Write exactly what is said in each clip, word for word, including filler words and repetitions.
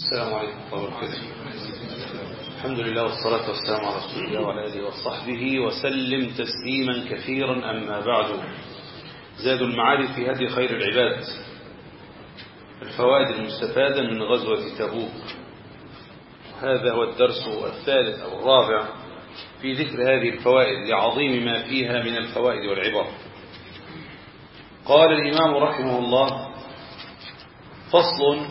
السلام عليكم ورحمة الله وبركاته. الحمد لله والصلاة والسلام على رسول الله وعلى آله وصحبه وسلم تسليما كثيرا. أما بعد، زاد المعارف في هدي خير العباد، الفوائد المستفادة من غزوة تبوك. هذا هو الدرس الثالث أو الرابع في ذكر هذه الفوائد لعظيم ما فيها من الفوائد والعبر. قال الإمام رحمه الله: فصل.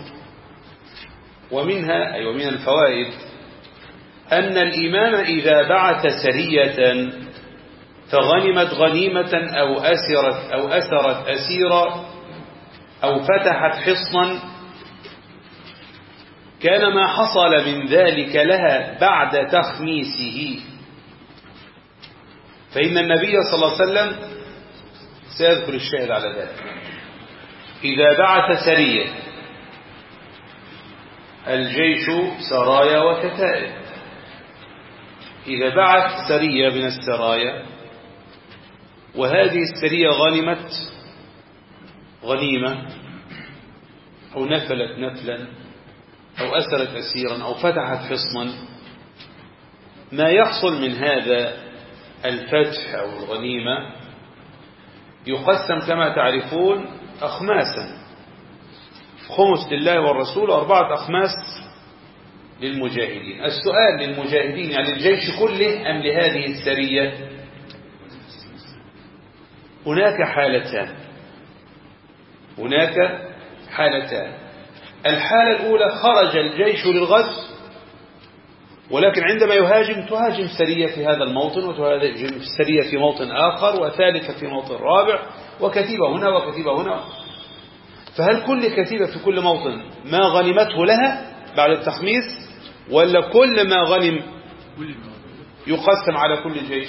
ومنها أي ومن الفوائد أن الإمام إذا بعث سرية فغنمت غنيمة أو أسرت أو أسرت أسيرا أو فتحت حصنا، كان ما حصل من ذلك لها بعد تخميسه. فإن النبي صلى الله عليه وسلم سيذكر الشاهد على ذلك. إذا بعث سرية، الجيش سرايا وكتائب، إذا بعث سرية من السرايا وهذه السرية غنمت غنيمة أو نفلت نفلا أو أسرت أسيرا أو فتحت حصنا، ما يحصل من هذا الفتح أو الغنيمة يقسم كما تعرفون أخماسا: خمس لله والرسول وأربعة أخماس للمجاهدين. السؤال للمجاهدين يعني الجيش كله أم لهذه السرية؟ هناك حالتان هناك حالتان الحالة الأولى: خرج الجيش للغزو، ولكن عندما يهاجم تهاجم سرية في هذا الموطن وتهاجم سرية في موطن آخر وثالثة في موطن رابع وكتيبة هنا وكتيبة هنا. فهل كل كتيبة في كل موطن ما غنمته لها بعد التخميس، ولا كل ما غنم يقسم على كل جيش؟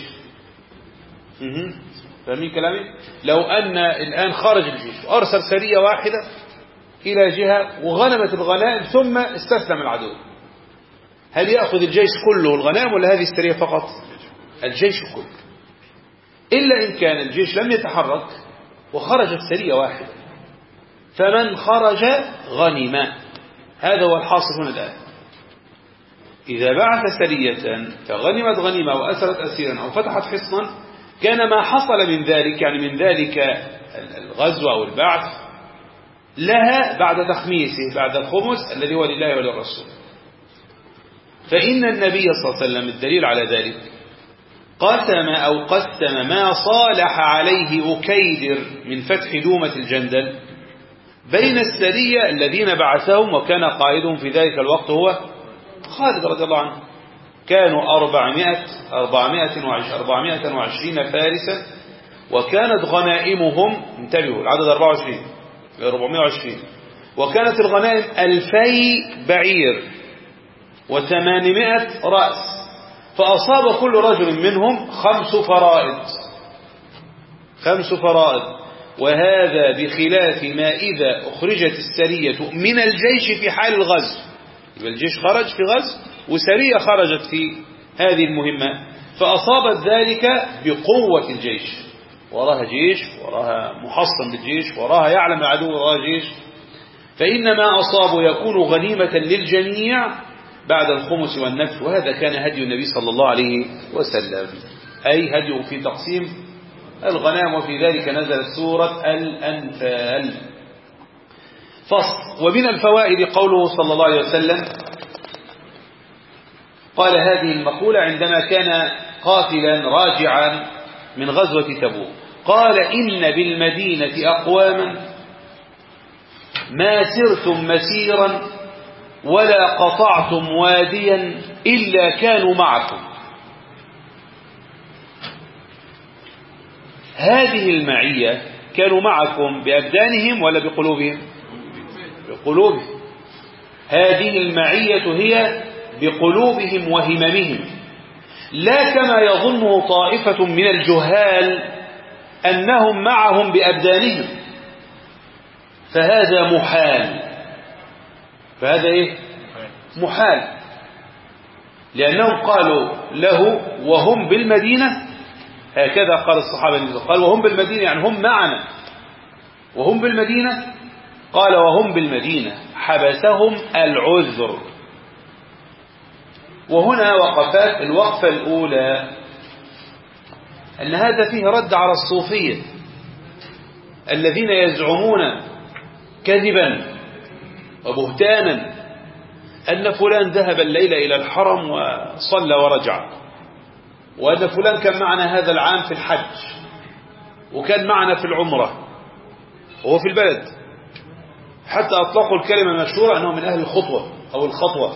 فاهمين كلامي؟ لو أن الآن خرج الجيش وأرسل سرية واحدة إلى جهة وغنمت الغنائم ثم استسلم العدو، هل يأخذ الجيش كله الغنائم ولا هذه السرية فقط؟ الجيش كله، إلا إن كان الجيش لم يتحرك وخرجت سرية واحدة، فمن خرج غنم. هذا هو الحاصل هنا الآن. إذا بعث سرية فغنمت غنيمة وأسرت أسيرا أو فتحت حصنا، كان ما حصل من ذلك يعني من ذلك الغزو أو البعث لها بعد تخميسه، بعد الخمس الذي هو لله وللرسول. فإن النبي صلى الله عليه وسلم الدليل على ذلك قسم أو قسم ما صالح عليه أكيدر من فتح دومة الجندل بين السرية الذين بعثهم، وكان قائدهم في ذلك الوقت هو خالد رضي الله عنه. كانوا أربعمائة أربعمائة وعشرين فارسا، وكانت غنائمهم، انتبهوا العدد أربعة وعشرين أربعمائة وعشرين، وكانت الغنائم ألفي بعير وثمانمائة رأس، فأصاب كل رجل منهم خمس فرائض خمس فرائض وهذا بخلاف ما إذا أخرجت السرية من الجيش في حال الغزو. يبقى الجيش خرج في غزو وسرية خرجت في هذه المهمة، فأصابت ذلك بقوة الجيش، وراها جيش وراها محصن بالجيش وراها يعلم العدو وراها جيش، فإنما أصابوا يكون غنيمة للجميع بعد الخمس والنفل. وهذا كان هدي النبي صلى الله عليه وسلم، أي هديه في تقسيم الغنائم، وفي ذلك نزلت سورة الأنفال. فصل. ومن الفوائد قوله صلى الله عليه وسلم، قال هذه المقولة عندما كان قافلا راجعا من غزوة تبوك، قال: إن بالمدينة أقواما ما سرتم مسيرا ولا قطعتم واديا إلا كانوا معكم. هذه المعية كانوا معكم بأبدانهم ولا بقلوبهم؟ بقلوبهم. هذه المعية هي بقلوبهم وهممهم، لا كما يظنه طائفة من الجهال أنهم معهم بأبدانهم، فهذا محال. فهذا إيه؟ محال، لأنهم قالوا له وهم بالمدينة، هكذا قال الصحابة، قال وهم بالمدينة يعني هم معنا، وهم بالمدينة، قال وهم بالمدينة حبسهم العذر. وهنا وقفات. الوقفة الأولى أن هذا فيه رد على الصوفية الذين يزعمون كذبا وبهتانا أن فلان ذهب الليلة إلى الحرم وصلى ورجع، وأن فلان كان معنا هذا العام في الحج، وكان معنا في العمرة وهو في البلد، حتى أطلقوا الكلمة المشهورة أنه من أهل الخطوة أو الخطوة.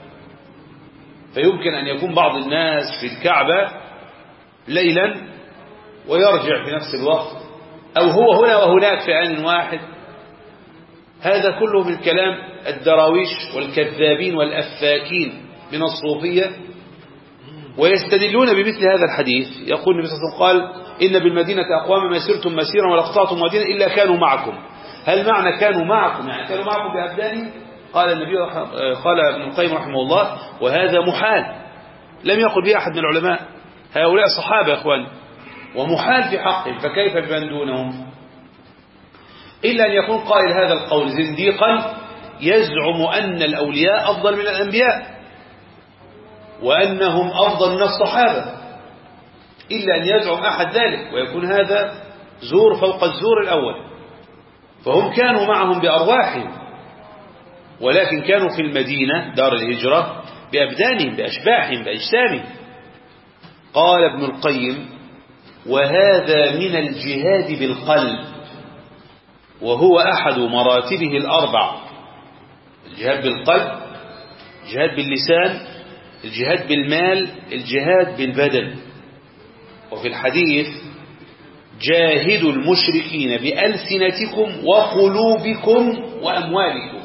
فيمكن أن يكون بعض الناس في الكعبة ليلا ويرجع في نفس الوقت، أو هو هنا وهناك في آن واحد. هذا كله من كلام الدراويش والكذابين والأفاكين من الصوفية، ويستدلون بمثل هذا الحديث. يقول النبي صلى الله عليه وسلم قال: إن بالمدينة أقواما ما سرتم مسيرا ولا قطعتم واديا إلا كانوا معكم. هل معنى كانوا معكم يعني كانوا معكم بأبدانهم؟ قال النبي قال ابن القيم رحمه الله: وهذا محال، لم يقل به أحد من العلماء. هؤلاء صحابة يا إخوان، ومحال في حقهم، فكيف بمن دونهم؟ إلا أن يكون قائل هذا القول زنديقا يزعم أن الأولياء أفضل من الأنبياء وأنهم أفضل من الصحابة، إلا أن يزعم أحد ذلك، ويكون هذا زور فوق الزور الأول. فهم كانوا معهم بأرواحهم، ولكن كانوا في المدينة دار الهجرة بأبدانهم بأشباحهم بأجسامهم. قال ابن القيم: وهذا من الجهاد بالقلب، وهو أحد مراتبه الأربع: الجهاد بالقلب، الجهاد باللسان، الجهاد بالمال، الجهاد بالبدن. وفي الحديث: جاهدوا المشركين بألسنتكم وقلوبكم وأموالكم.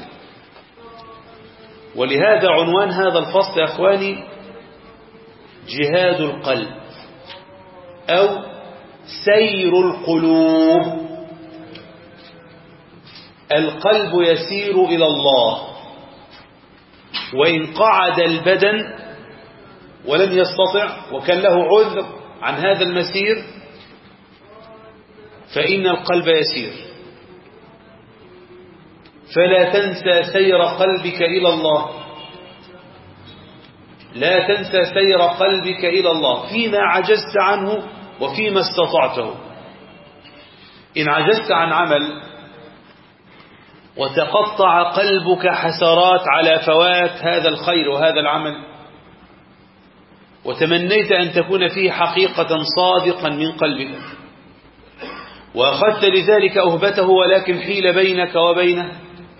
ولهذا عنوان هذا الفصل يا أخواني جهاد القلب أو سير القلوب. القلب يسير إلى الله، وإن قعد البدن ولم يستطع وكان له عذر عن هذا المسير فإن القلب يسير. فلا تنسى سير قلبك إلى الله، لا تنسى سير قلبك إلى الله فيما عجزت عنه وفيما استطعته. إن عجزت عن عمل وتقطع قلبك حسرات على فوات هذا الخير وهذا العمل، وتمنيت أن تكون فيه حقيقة صادقا من قلبك، وأخذت لذلك أهبته ولكن حيل بينك وبينه،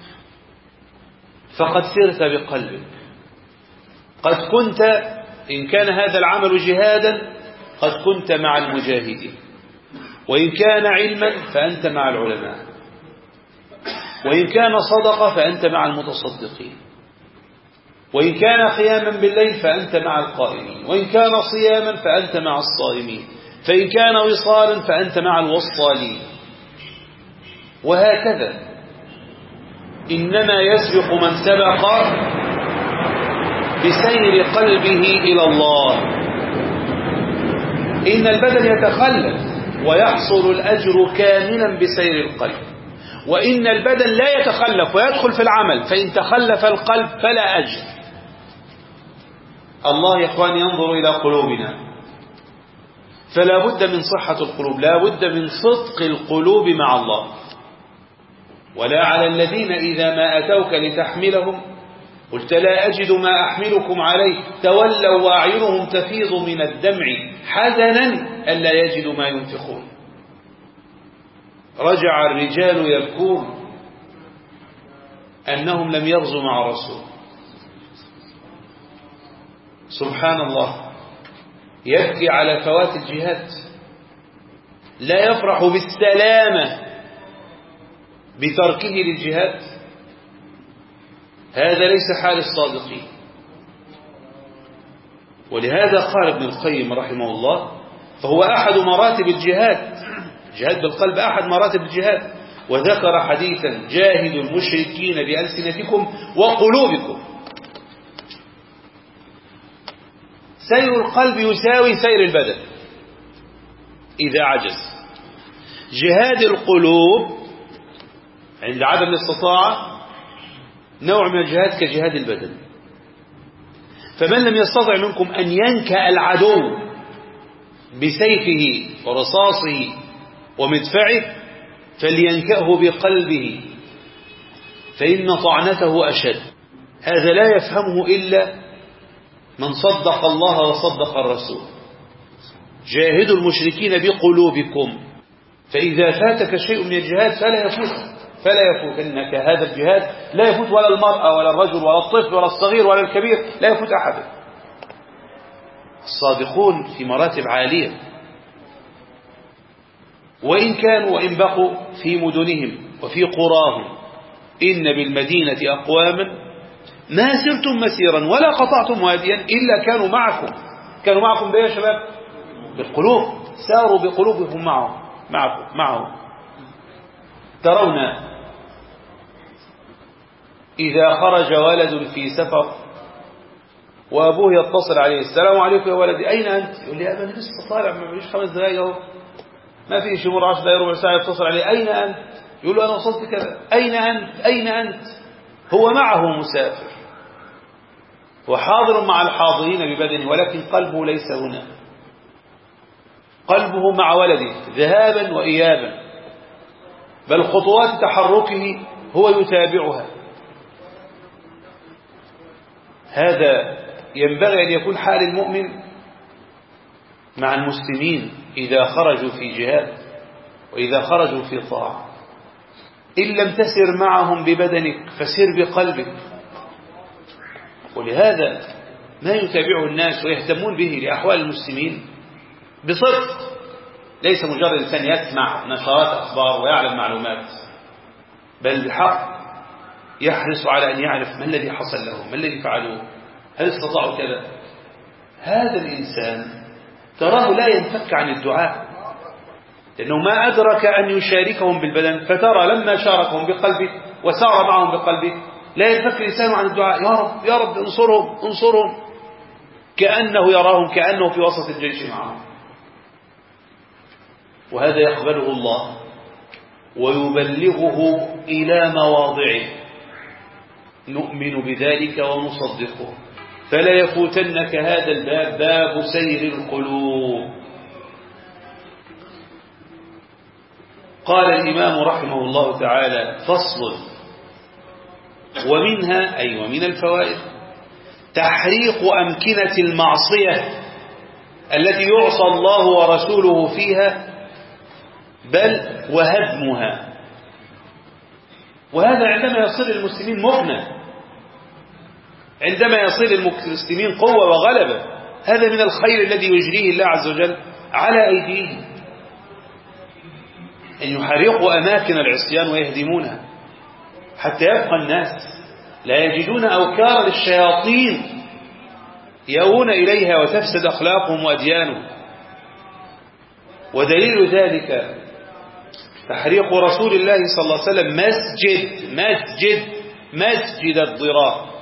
فقد سرت بقلبك. قد كنت إن كان هذا العمل جهادا قد كنت مع المجاهدين، وإن كان علما فأنت مع العلماء، وإن كان صدقة فأنت مع المتصدقين، وإن كان قياما بالليل فأنت مع القائمين، وإن كان صياما فأنت مع الصائمين، فإن كان وصالا فأنت مع الوصالين. وهكذا إنما يسبق من سبق بسير قلبه إلى الله. إن البدن يتخلف ويحصل الأجر كاملا بسير القلب، وإن البدن لا يتخلف ويدخل في العمل، فإن تخلف القلب فلا أجر. الله يا إخوان ينظر إلى قلوبنا، فلا بد من صحة القلوب، لا بد من صدق القلوب مع الله. ولا على الذين إذا ما أتوك لتحملهم قلت لا أجد ما أحملكم عليه تولوا وأعينهم تفيض من الدمع حزنا ألا يجدوا ما ينفقون. رجع الرجال يبكون أنهم لم يغزوا مع الرسول. سبحان الله، يبكي على فوات الجهاد، لا يفرح بالسلامة بتركه للجهاد. هذا ليس حال الصادقين. ولهذا قال ابن القيم رحمه الله: فهو أحد مراتب الجهاد، الجهاد بالقلب أحد مراتب الجهاد. وذكر حديثا: جاهدوا المشركين بألسنتكم وقلوبكم. سير القلب يساوي سير البدن إذا عجز. جهاد القلوب عند عدم الاستطاعة نوع من الجهاد كجهاد البدن. فمن لم يستطع منكم أن ينكأ العدو بسيفه ورصاصه ومدفعه فلينكأه بقلبه فإن طعنته أشد. هذا لا يفهمه إلا من صدق الله وصدق الرسول. جاهدوا المشركين بقلوبكم، فإذا فاتك شيء من الجهاد فلا يفوت فلا يفوتنك هذا الجهاد، لا يفوت ولا المرأة ولا الرجل ولا الطفل ولا الصغير ولا الكبير، لا يفوت أحد. الصادقون في مراتب عالية، وإن كانوا وإن بقوا في مدنهم وفي قراهم، إن بالمدينة أقواما ما سرتم مسيرا ولا قطعتم واديا إلا كانوا معكم. كانوا معكم بيه يا شباب؟ بالقلوب، ساروا بقلوبهم معهم معكم معهم. ترون إذا خرج ولد في سفر وأبوه يتصل عليه: السلام عليكم يا ولدي، أين أنت؟ يقول لي: أبا أنا لسه طالع، ما فيش خمس دقايق أهو، ما فيش يمر عشر دقايق ربع ساعة. يتصل عليه: أين أنت؟ يقول له: أنا وصلت كذا. أين أنت؟ أين أنت؟ هو معه مسافر وحاضر مع الحاضرين ببدنه، ولكن قلبه ليس هنا، قلبه مع ولده ذهابا وإيابا، بل خطوات تحركه هو يتابعها. هذا ينبغي أن يكون حال المؤمن مع المسلمين إذا خرجوا في جهاد وإذا خرجوا في طاعة. إن لم تسر معهم ببدنك فسر بقلبك. ولهذا ما يتابعه الناس ويهتمون به لأحوال المسلمين بصدق، ليس مجرد إنسان يسمع نشرات أخبار ويعلم معلومات، بل بحق يحرص على أن يعرف ما الذي حصل لهم، ما الذي فعلوه، هل استطاعوا كذا. هذا الإنسان تراه لا ينفك عن الدعاء، لأنه ما أدرك أن يشاركهم بالبدن، فترى لما شاركهم بقلبه وسار معهم بقلبه لا ينفك الإنسان عن الدعاء: يا رب يا رب انصرهم انصرهم، كأنه يراهم، كأنه في وسط الجيش معهم. وهذا يقبله الله ويبلغه إلى مواضعه، نؤمن بذلك ونصدقه. فلا يفوتنك هذا الباب، باب سير القلوب. قال الإمام رحمه الله تعالى: فصل. ومنها أي ومن الفوائد تحريق أمكنة المعصية التي يعصى الله ورسوله فيها، بل وهدمها. وهذا عندما يصل المسلمين مغنى، عندما يصل المسلمين قوة وغلبة، هذا من الخير الذي يجريه الله عز وجل على أيديهم، أن يحرقوا أماكن العصيان ويهدمونها حتى يبقى الناس لا يجدون أوكار للشياطين يأوون إليها وتفسد أخلاقهم وأديانهم. ودليل ذلك تحريق رسول الله صلى الله عليه وسلم مسجد مسجد مسجد الضرار،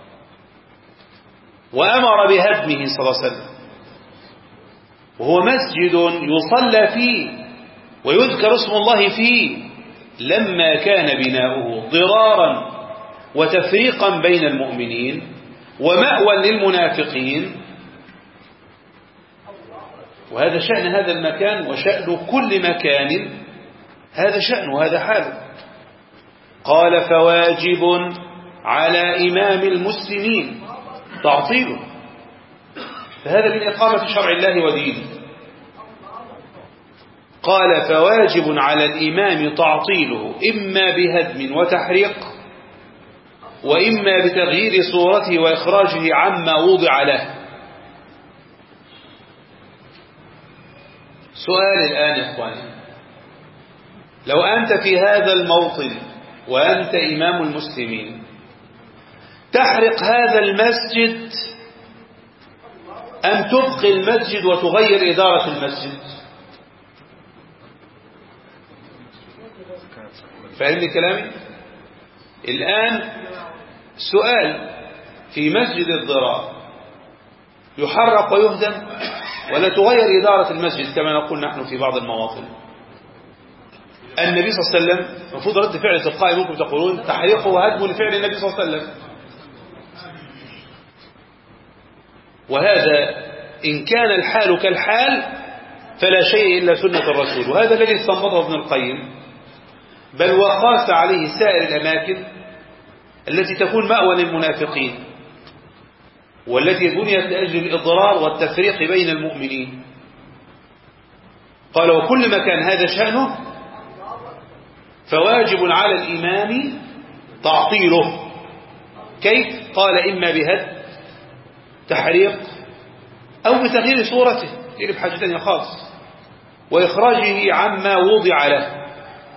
وأمر بهدمه صلى الله عليه وسلم، وهو مسجد يصلى فيه ويذكر اسم الله فيه، لما كان بناؤه ضرارا وتفريقا بين المؤمنين ومأوى للمنافقين. وهذا شأن هذا المكان وشأن كل مكان، هذا شأن وهذا حال. قال: فواجب على إمام المسلمين تعطيله. فهذا من إقامة شرع الله ودينه. قال: فواجب على الإمام تعطيله، إما بهدم وتحريق، وإما بتغيير صورته وإخراجه عما وضع له. سؤال الآن يا إخواني: لو أنت في هذا الموطن وأنت إمام المسلمين، تحرق هذا المسجد أم تبقي المسجد وتغير إدارة المسجد؟ فهمني كلامي؟ الآن سؤال: في مسجد الضرار يحرق ويهدم، ولا تغير إدارة المسجد كما نقول نحن في بعض المواطن؟ النبي صلى الله عليه وسلم المفروض رد فعل تلقائي، ممكن تقولون تحريقه وهدمه لفعل النبي صلى الله عليه وسلم. وهذا إن كان الحال كالحال فلا شيء إلا سنة الرسول، وهذا الذي استنبطه ابن القيم، بل وقاس عليه سائر الأماكن التي تكون مأوى للمنافقين والتي بنيت لأجل الإضرار والتفريق بين المؤمنين. قال وكل ما كان هذا شأنه فواجب على الإمام تعطيله. كيف؟ قال إما بهد تحريق أو بتغيير صورته اللي بحاجة تانية خاص وإخراجه عما وضع له.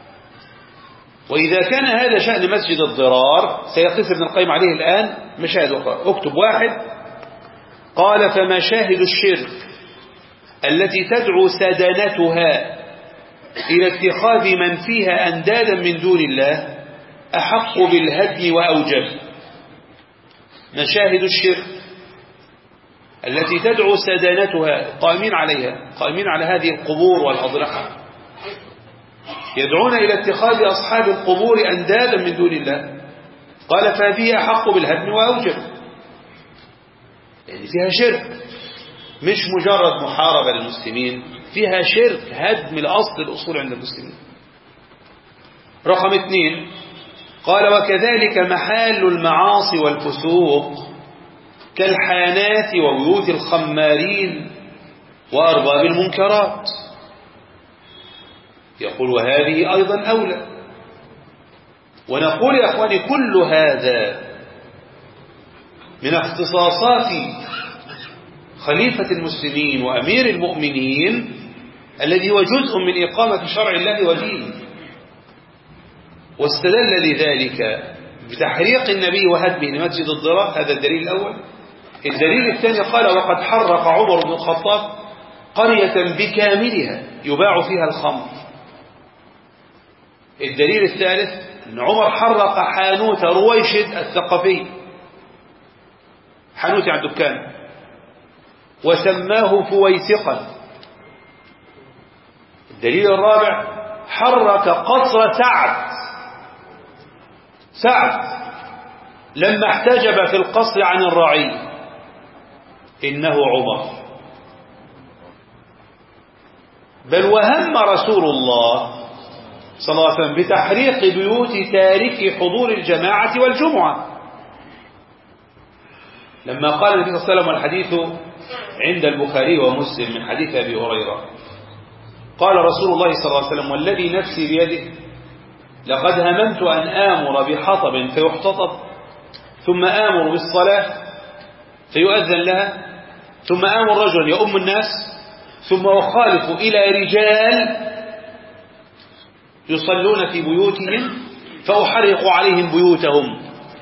وإذا كان هذا شأن مسجد الضرار سيقيس ابن القيم عليه الآن مشاهد أخرى. اكتب واحد. قال فمشاهد الشرك التي تدعو سدنتها إلى اتخاذ من فيها أندادا من دون الله أحق بالهدم وأوجب. مشاهد الشرك التي تدعو سدنتها قائمين عليها، قائمين على هذه القبور والأضرحة، يدعون إلى اتخاذ أصحاب القبور أندادا من دون الله. قال فهذه أحق بالهدم وأوجب، يعني فيها شرك، مش مجرد محاربة للمسلمين، فيها شرك هدم الأصل الأصول عند المسلمين. رقم اثنين قال وكذلك محال المعاصي والفسوق كالحانات وبيوت الخمارين وأرباب المنكرات. يقول وهذه أيضا أولى. ونقول يا أخواني كل هذا من اختصاصات خليفة المسلمين وأمير المؤمنين الذي هو جزء من إقامة شرع الله ودينه. واستدل لذلك بتحريق النبي وهدمه لمسجد الضرار، هذا الدليل الأول. الدليل الثاني قال وقد حرق عمر بن الخطاب قرية بكاملها يباع فيها الخمر. الدليل الثالث أن عمر حرق حانوت رويشد الثقفي، حانوت عند الدكان، وسماه فويسقا. الدليل الرابع حرك قصر سعد سعد لما احتجب في القصر عن الرعي، إنه عمر. بل وهم رسول الله صلى الله عليه وسلم بتحريق بيوت تاركي حضور الجماعة والجمعة، لما قال النبي صلى الله عليه وسلم، والحديث عند البخاري ومسلم من حديث أبي هريرة، قال رسول الله صلى الله عليه وسلم والذي نفسي بيده لقد هممت أن آمر بحطب فيحتطب، ثم آمر بالصلاة فيؤذن لها، ثم آمر رجلا يؤم الناس، ثم أخالف إلى رجال يصلون في بيوتهم فأحرق عليهم بيوتهم.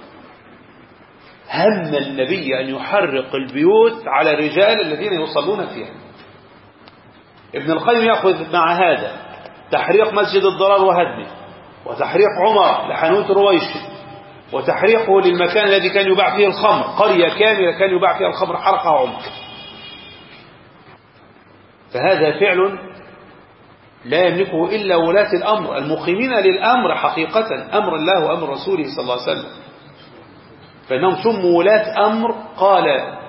هم النبي أن يحرق البيوت على الرجال الذين يصلون فيها. ابن القيم يأخذ مع هذا تحريق مسجد الضرار وهدمه، وتحريق عمر لحانوت رويشد، وتحريقه للمكان الذي كان يباع فيه الخمر، قرية كاملة كان يباع فيها الخمر حرقها عمر. فهذا فعل لا يملكه إلا ولاة الأمر المقيمين للأمر حقيقة، أمر الله وأمر رسوله صلى الله عليه وسلم، فإنهم سموا ولاة أمر. قال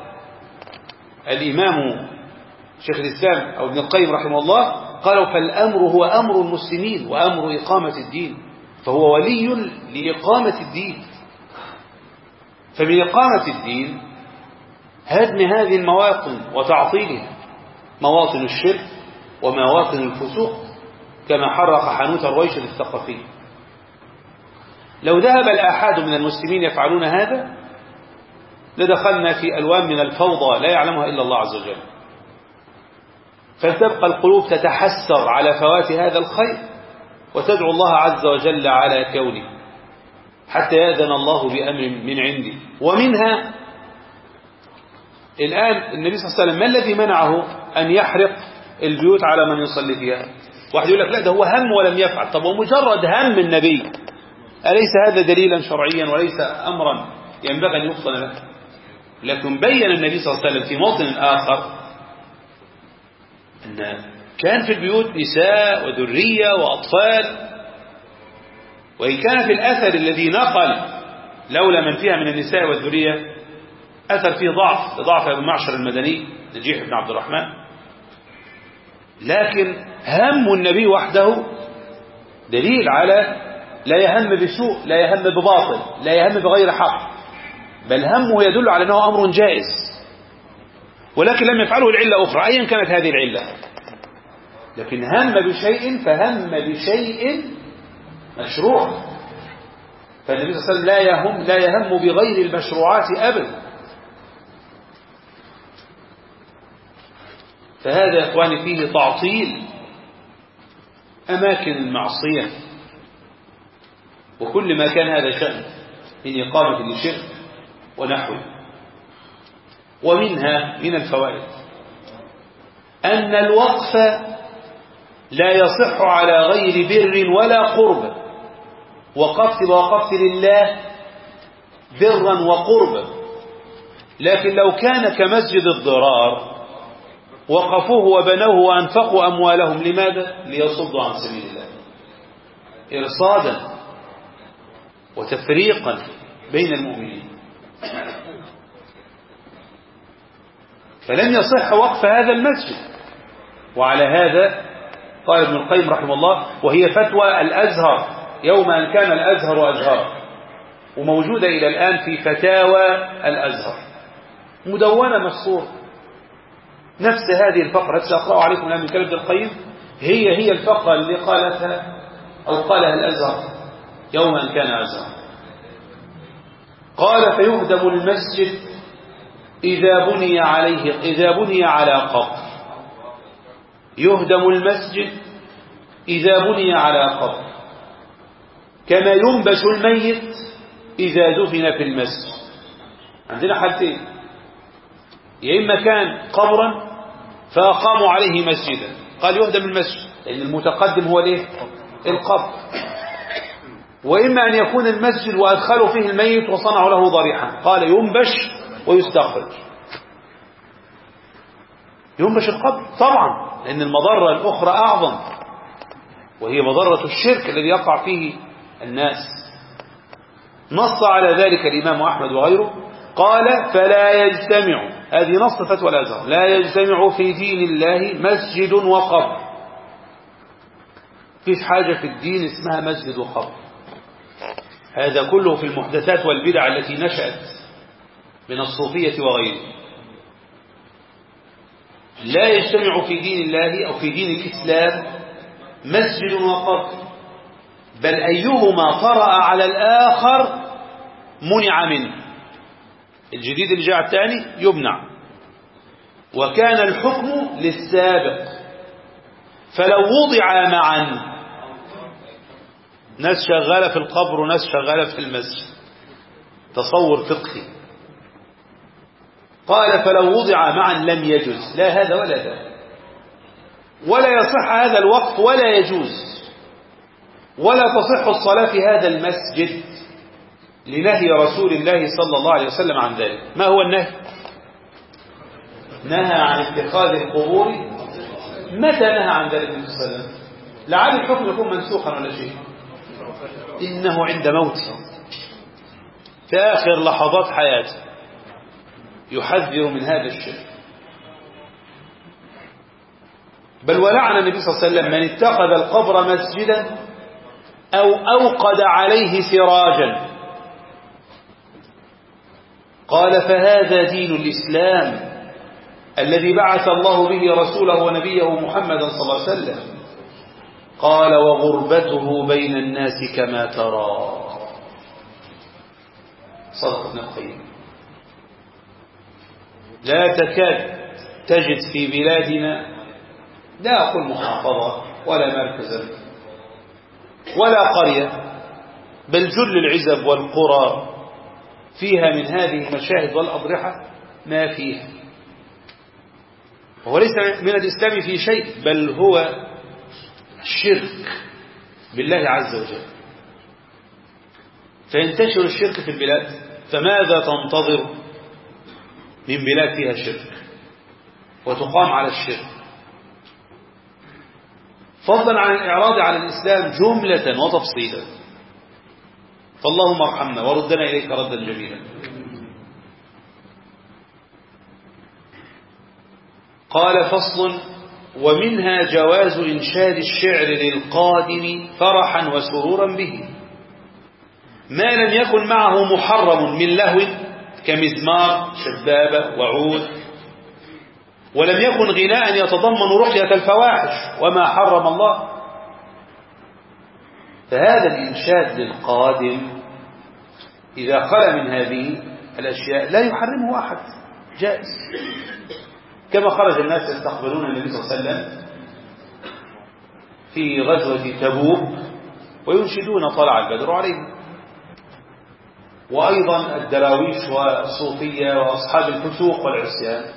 الإمام شيخ الإسلام أو ابن القيم رحمه الله، قالوا فالأمر هو أمر المسلمين وأمر إقامة الدين، فهو ولي لإقامة الدين. فمن إقامة الدين هدم هذه المواطن وتعطيلها، مواطن الشرك ومواطن الفسوق، كما حرق حانوت الرويشد الثقفي. لو ذهب الآحاد من المسلمين يفعلون هذا لدخلنا في ألوان من الفوضى لا يعلمها إلا الله عز وجل. فلتبقى القلوب تتحسر على فوات هذا الخير وتدعو الله عز وجل على كونه حتى يأذن الله بأمر من عنده. ومنها الآن النبي صلى الله عليه وسلم ما الذي منعه أن يحرق البيوت على من يصلي فيها؟ واحد يقول لك لا ده هو هم ولم يفعل. طب ومجرد هم النبي أليس هذا دليلا شرعيا وليس أمرا ينبغي أن يفصل له؟ لكن بين النبي صلى الله عليه وسلم في موطن آخر أن كان في البيوت نساء وذرية وأطفال وإن كان في الأثر الذي نقل لولا من فيها من النساء والذرية أثر فيه ضعف لضعف ابن معشر المدني نجيح بن عبد الرحمن، لكن هم النبي وحده دليل على لا يهم بسوء، لا يهم بباطل، لا يهم بغير حق، بل همه يدل على أنه أمر جائز، ولكن لم يفعله العلة أخرى أيا كانت هذه العلة، لكن هم بشيء فهم بشيء مشروع. فالنبي صلى الله عليه وسلم لا يهم لا يهم بغير المشروعات أبدا. فهذا يا إخواني فيه تعطيل أماكن المعصية، وكل ما كان هذا شأن من إقامة للشرك ونحوه. ومنها من الفوائد أن الوقف لا يصح على غير بر ولا قرب. وقفت ووقفت لله برا وقربا، لكن لو كان كمسجد الضرار وقفوه وبنوه وأنفقوا أموالهم، لماذا؟ ليصدوا عن سبيل الله إرصادا وتفريقا بين المؤمنين. فلم يصح وقف هذا المسجد. وعلى هذا قال ابن القيم رحمه الله، وهي فتوى الأزهر يوم أن كان الأزهر أزهر، وموجودة إلى الآن في فتاوى الأزهر مدونة مسطورة، نفس هذه الفقرة سأقرأ عليكم الآن من كلام ابن القيم، هي هي الفقرة اللي قالتها أو قالها الأزهر يوم أن كان أزهر. قال: فيهدم المسجد إذا بني عليه إذا بني على قبر. يهدم المسجد إذا بني على قبر، كما ينبش الميت إذا دفن في المسجد. عندنا حالتين: يا إما كان قبرا فأقاموا عليه مسجدا، قال يهدم المسجد لأن المتقدم هو ليه؟ القبر. وإما أن يكون المسجد وأدخلوا فيه الميت وصنعوا له ضريحا، قال ينبش ويستخرج. ينبش القبر طبعا، لأن المضرة الأخرى أعظم، وهي مضرة الشرك الذي يقع فيه الناس. نص على ذلك الإمام أحمد وغيره، قال: فلا يجتمع، هذه نص فتوى الأزهر، لا يجتمع في دين الله مسجد وقبر. فيش حاجة في الدين اسمها مسجد وقبر. هذا كله في المحدثات والبدع التي نشأت من الصوفية وغيره. لا يجتمع في دين الله أو في دين الإسلام مسجد وقبر، بل أيهما طرأ على الآخر منع منه. الجديد اللي جاء الثاني يمنع، وكان الحكم للسابق. فلو وضع معا، ناس شغالة في القبر وناس شغالة في المسجد، تصور فقهي. قال: فلو وضع معا لم يجوز، لا هذا ولا ذا، ولا يصح هذا الوقف ولا يجوز، ولا تصح الصلاة في هذا المسجد لنهي رسول الله صلى الله عليه وسلم عن ذلك. ما هو النهي؟ نهى عن اتخاذ القبور. متى نهى عن ذلك النبي صلى الله عليه وسلم؟ لعل الحكم يكون منسوخا ولا شيء. إنه عند موته في آخر لحظات حياته يحذر من هذا الشرك. بل ولعن النبي صلى الله عليه وسلم من اتخذ القبر مسجدا أو أوقد عليه سراجا. قال: فهذا دين الإسلام الذي بعث الله به رسوله ونبيه محمدا صلى الله عليه وسلم. قال: وغربته بين الناس كما ترى. صدق ابن القيم. لا تكاد تجد في بلادنا، لا أقول محافظة ولا مركزا ولا قرية، بل جل العزب والقرى فيها من هذه المشاهد والأضرحة ما فيها. وهو ليس من الإسلام في شيء، بل هو شرك بالله عز وجل. فينتشر الشرك في البلاد، فماذا تنتظر من بلاد فيها شرك وتقام على الشرك؟ فضلا عن الإعراض على الإسلام جملة وتفصيلا. فاللهم ارحمنا وردنا إليك ردا جميلا. قال فصل: ومنها جواز إنشاد الشعر للقادم فرحا وسرورا به ما لم يكن معه محرم من لهو كمزمار شبابة وعود، ولم يكن غناء يتضمن رقية الفواحش وما حرم الله. فهذا الإنشاد للقادم إذا خلا من هذه الأشياء لا يحرمه أحد، جائز. كما خرج الناس يستقبلون النبي صلى الله عليه وسلم في غزوة تبوك وينشدون طلع البدر عليهم، وأيضا الدراويش والصوفية وأصحاب الفسوق والعصيان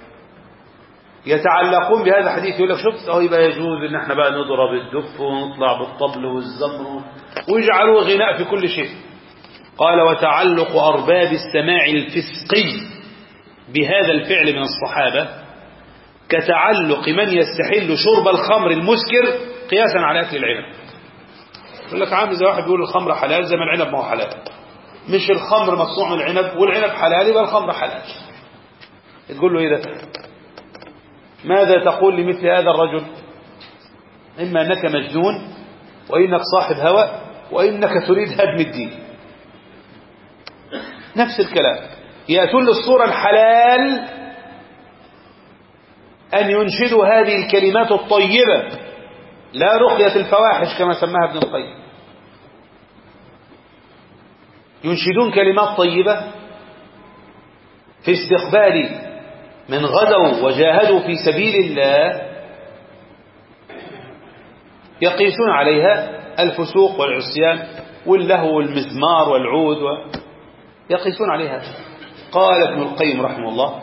يتعلقون بهذا الحديث، يقول لك شفت أهو يبقى يجوز إن احنا بقى نضرب الدف ونطلع بالطبل والزمر ويجعلوا غناء في كل شيء. قال: وتعلق أرباب السماع الفسقي بهذا الفعل من الصحابة كتعلق من يستحل شرب الخمر المسكر قياسا على أكل العنب. يقول لك عامل زي واحد بيقول الخمر حلال زي ما العنب ما هو حلال، مش الخمر مصنوع من العنب والعنب حلال يبقى الخمر حلال. تقول له ايه ده؟ ماذا تقول لمثل هذا الرجل؟ إما أنك مجنون، وإنك صاحب هوى، وإنك تريد هدم الدين. نفس الكلام، يأتون للصورة الحلال أن ينشدوا هذه الكلمات الطيبة لا رقية الفواحش كما سماها ابن القيم. ينشدون كلمات طيبة في استقبال من غدوا وجاهدوا في سبيل الله، يقيسون عليها الفسوق والعصيان واللهو والمزمار والعود و... يقيسون عليها. قال ابن القيم رحمه الله: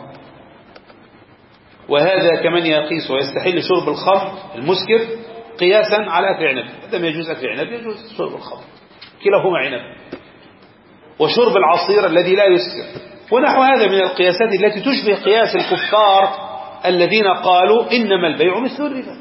وهذا كمن يقيس ويستحل شرب الخمر المسكر قياسا على أكل عنب. عندما يجوز أكل عنب يجوز شرب الخمر، كلاهما عنب. وشرب العصير الذي لا يسكر، ونحو هذا من القياسات التي تشبه قياس الكفار الذين قالوا إنما البيع مثل الربا.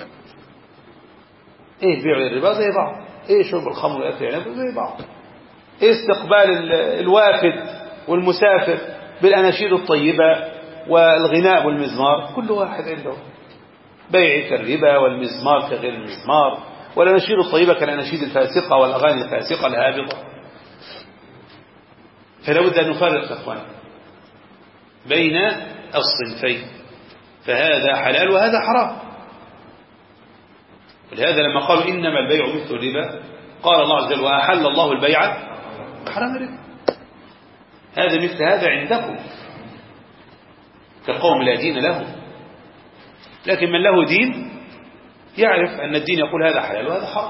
ايه البيع والربا زي بعض، ايه شرب الخمر واكل العنب زي بعض، ايه استقبال الوافد والمسافر بالاناشيد الطيبه والغناء والمزمار، كل واحد عنده بيع كالربا والمزمار كغير المزمار، والاناشيد الطيبه كالاناشيد الفاسقه والاغاني الفاسقه الهابطه. فلا بد ان نفرق اخوان بين الصنفين، فهذا حلال وهذا حرام. ولهذا لما قالوا إنما البيع مثل الربا قال الله عز وجل: وأحل الله البيع وحرم الربا. هذا مثل هذا عندكم كقوم لا دين لهم، لكن من له دين يعرف أن الدين يقول هذا حلال وهذا حرام.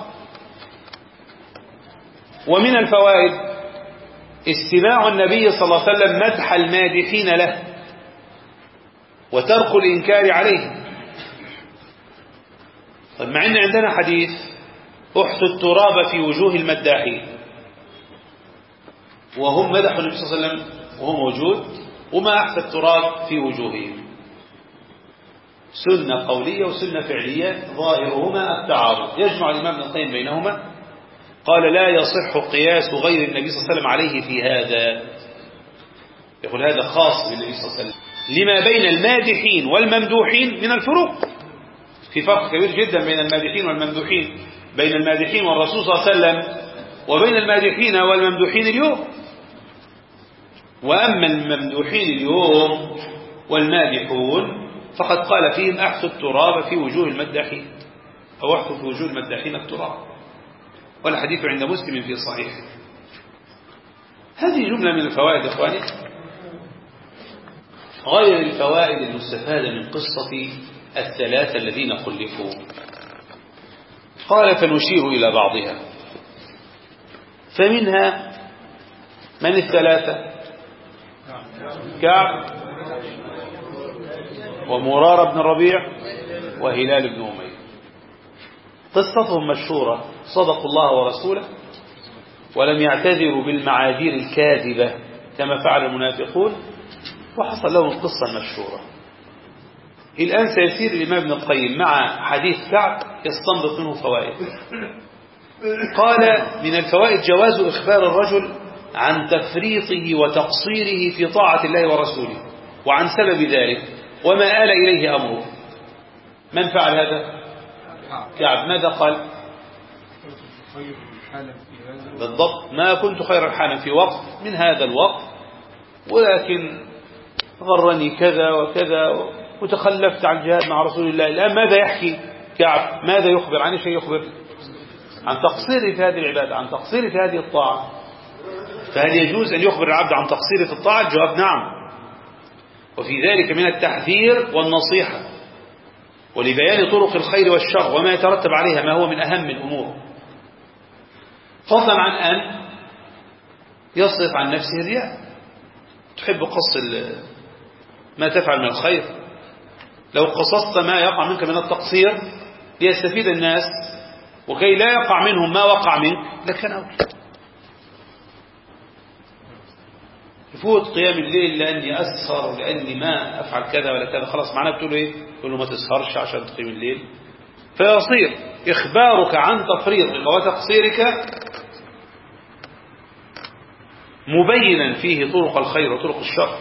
ومن الفوائد استماع النبي صلى الله عليه وسلم مدح المادحين له وترك الإنكار عليه. طيب مع أن عندنا حديث: احثوا التراب في وجوه المداحين، وهم مدحوا النبي صلى الله عليه وسلم وهو موجود، وما أحثى التراب في وجوههم. سنة قولية وسنة فعلية ظاهرهما التعارض، يجمع الإمام ابن القيم بينهما. قال: لا يصح قياس غير النبي صلى الله عليه وسلم عليه في هذا. يقول هذا خاص بالنبي صلى الله عليه وسلم لما بين المادحين والممدوحين من الفروق. في فرق كبير جدا بين المادحين والممدوحين، بين المادحين والرسول صلى الله عليه وسلم وبين المادحين والممدوحين اليوم. وأما الممدوحين اليوم والمادحون فقد قال فيهم: أحثوا التراب في وجوه المداحين، أو أحثوا في وجوه المداحين التراب. والحديث عند مسلم في صحيح. هذه جملة من الفوائد إخواني، غير الفوائد المستفادة من قصة الثلاثة الذين خلفوا. قال: فنشير إلى بعضها. فمنها من الثلاثة؟ كعب ومرارة بن الربيع وهلال بن أمية. قصتهم مشهورة، صدقوا الله ورسوله ولم يعتذروا بالمعاذير الكاذبة كما فعل المنافقون، وحصل لهم القصة المشهورة. الآن سيسير الإمام ابن القيم مع حديث كعب يستنبط منه فوائد. قال من الفوائد جواز إخبار الرجل عن تفريطه وتقصيره في طاعة الله ورسوله وعن سبب ذلك وما آل إليه أمره. من فعل هذا؟ كعب. ماذا قال؟ بالضبط، ما كنت خير حالا في وقت من هذا الوقت، ولكن غرني كذا وكذا وتخلفت عن الجهاد مع رسول الله. الآن ماذا يحكي كعب؟ ماذا يخبر؟ عن شيء يخبر عن تقصيره في هذه العبادة، عن تقصيره في هذه الطاعة. فهل يجوز أن يخبر العبد عن تقصيره في الطاعة؟ الجواب نعم، وفي ذلك من التحذير والنصيحة ولبيان طرق الخير والشر وما يترتب عليها ما هو من أهم الأمور، فضلا عن أن يصرف عن نفسه الرياء. تحب قص ما تفعل من الخير، لو قصصت ما يقع منك من التقصير ليستفيد الناس وكي لا يقع منهم ما وقع منك لكن أولى. يفوت قيام الليل لأني أسهر لأني ما أفعل كذا ولا كذا، خلاص معناه بتقول إيه؟ تقول له ما تسهرش عشان تقيم الليل. فيصير إخبارك عن تفريطك وتقصيرك مبينا فيه طرق الخير وطرق الشر.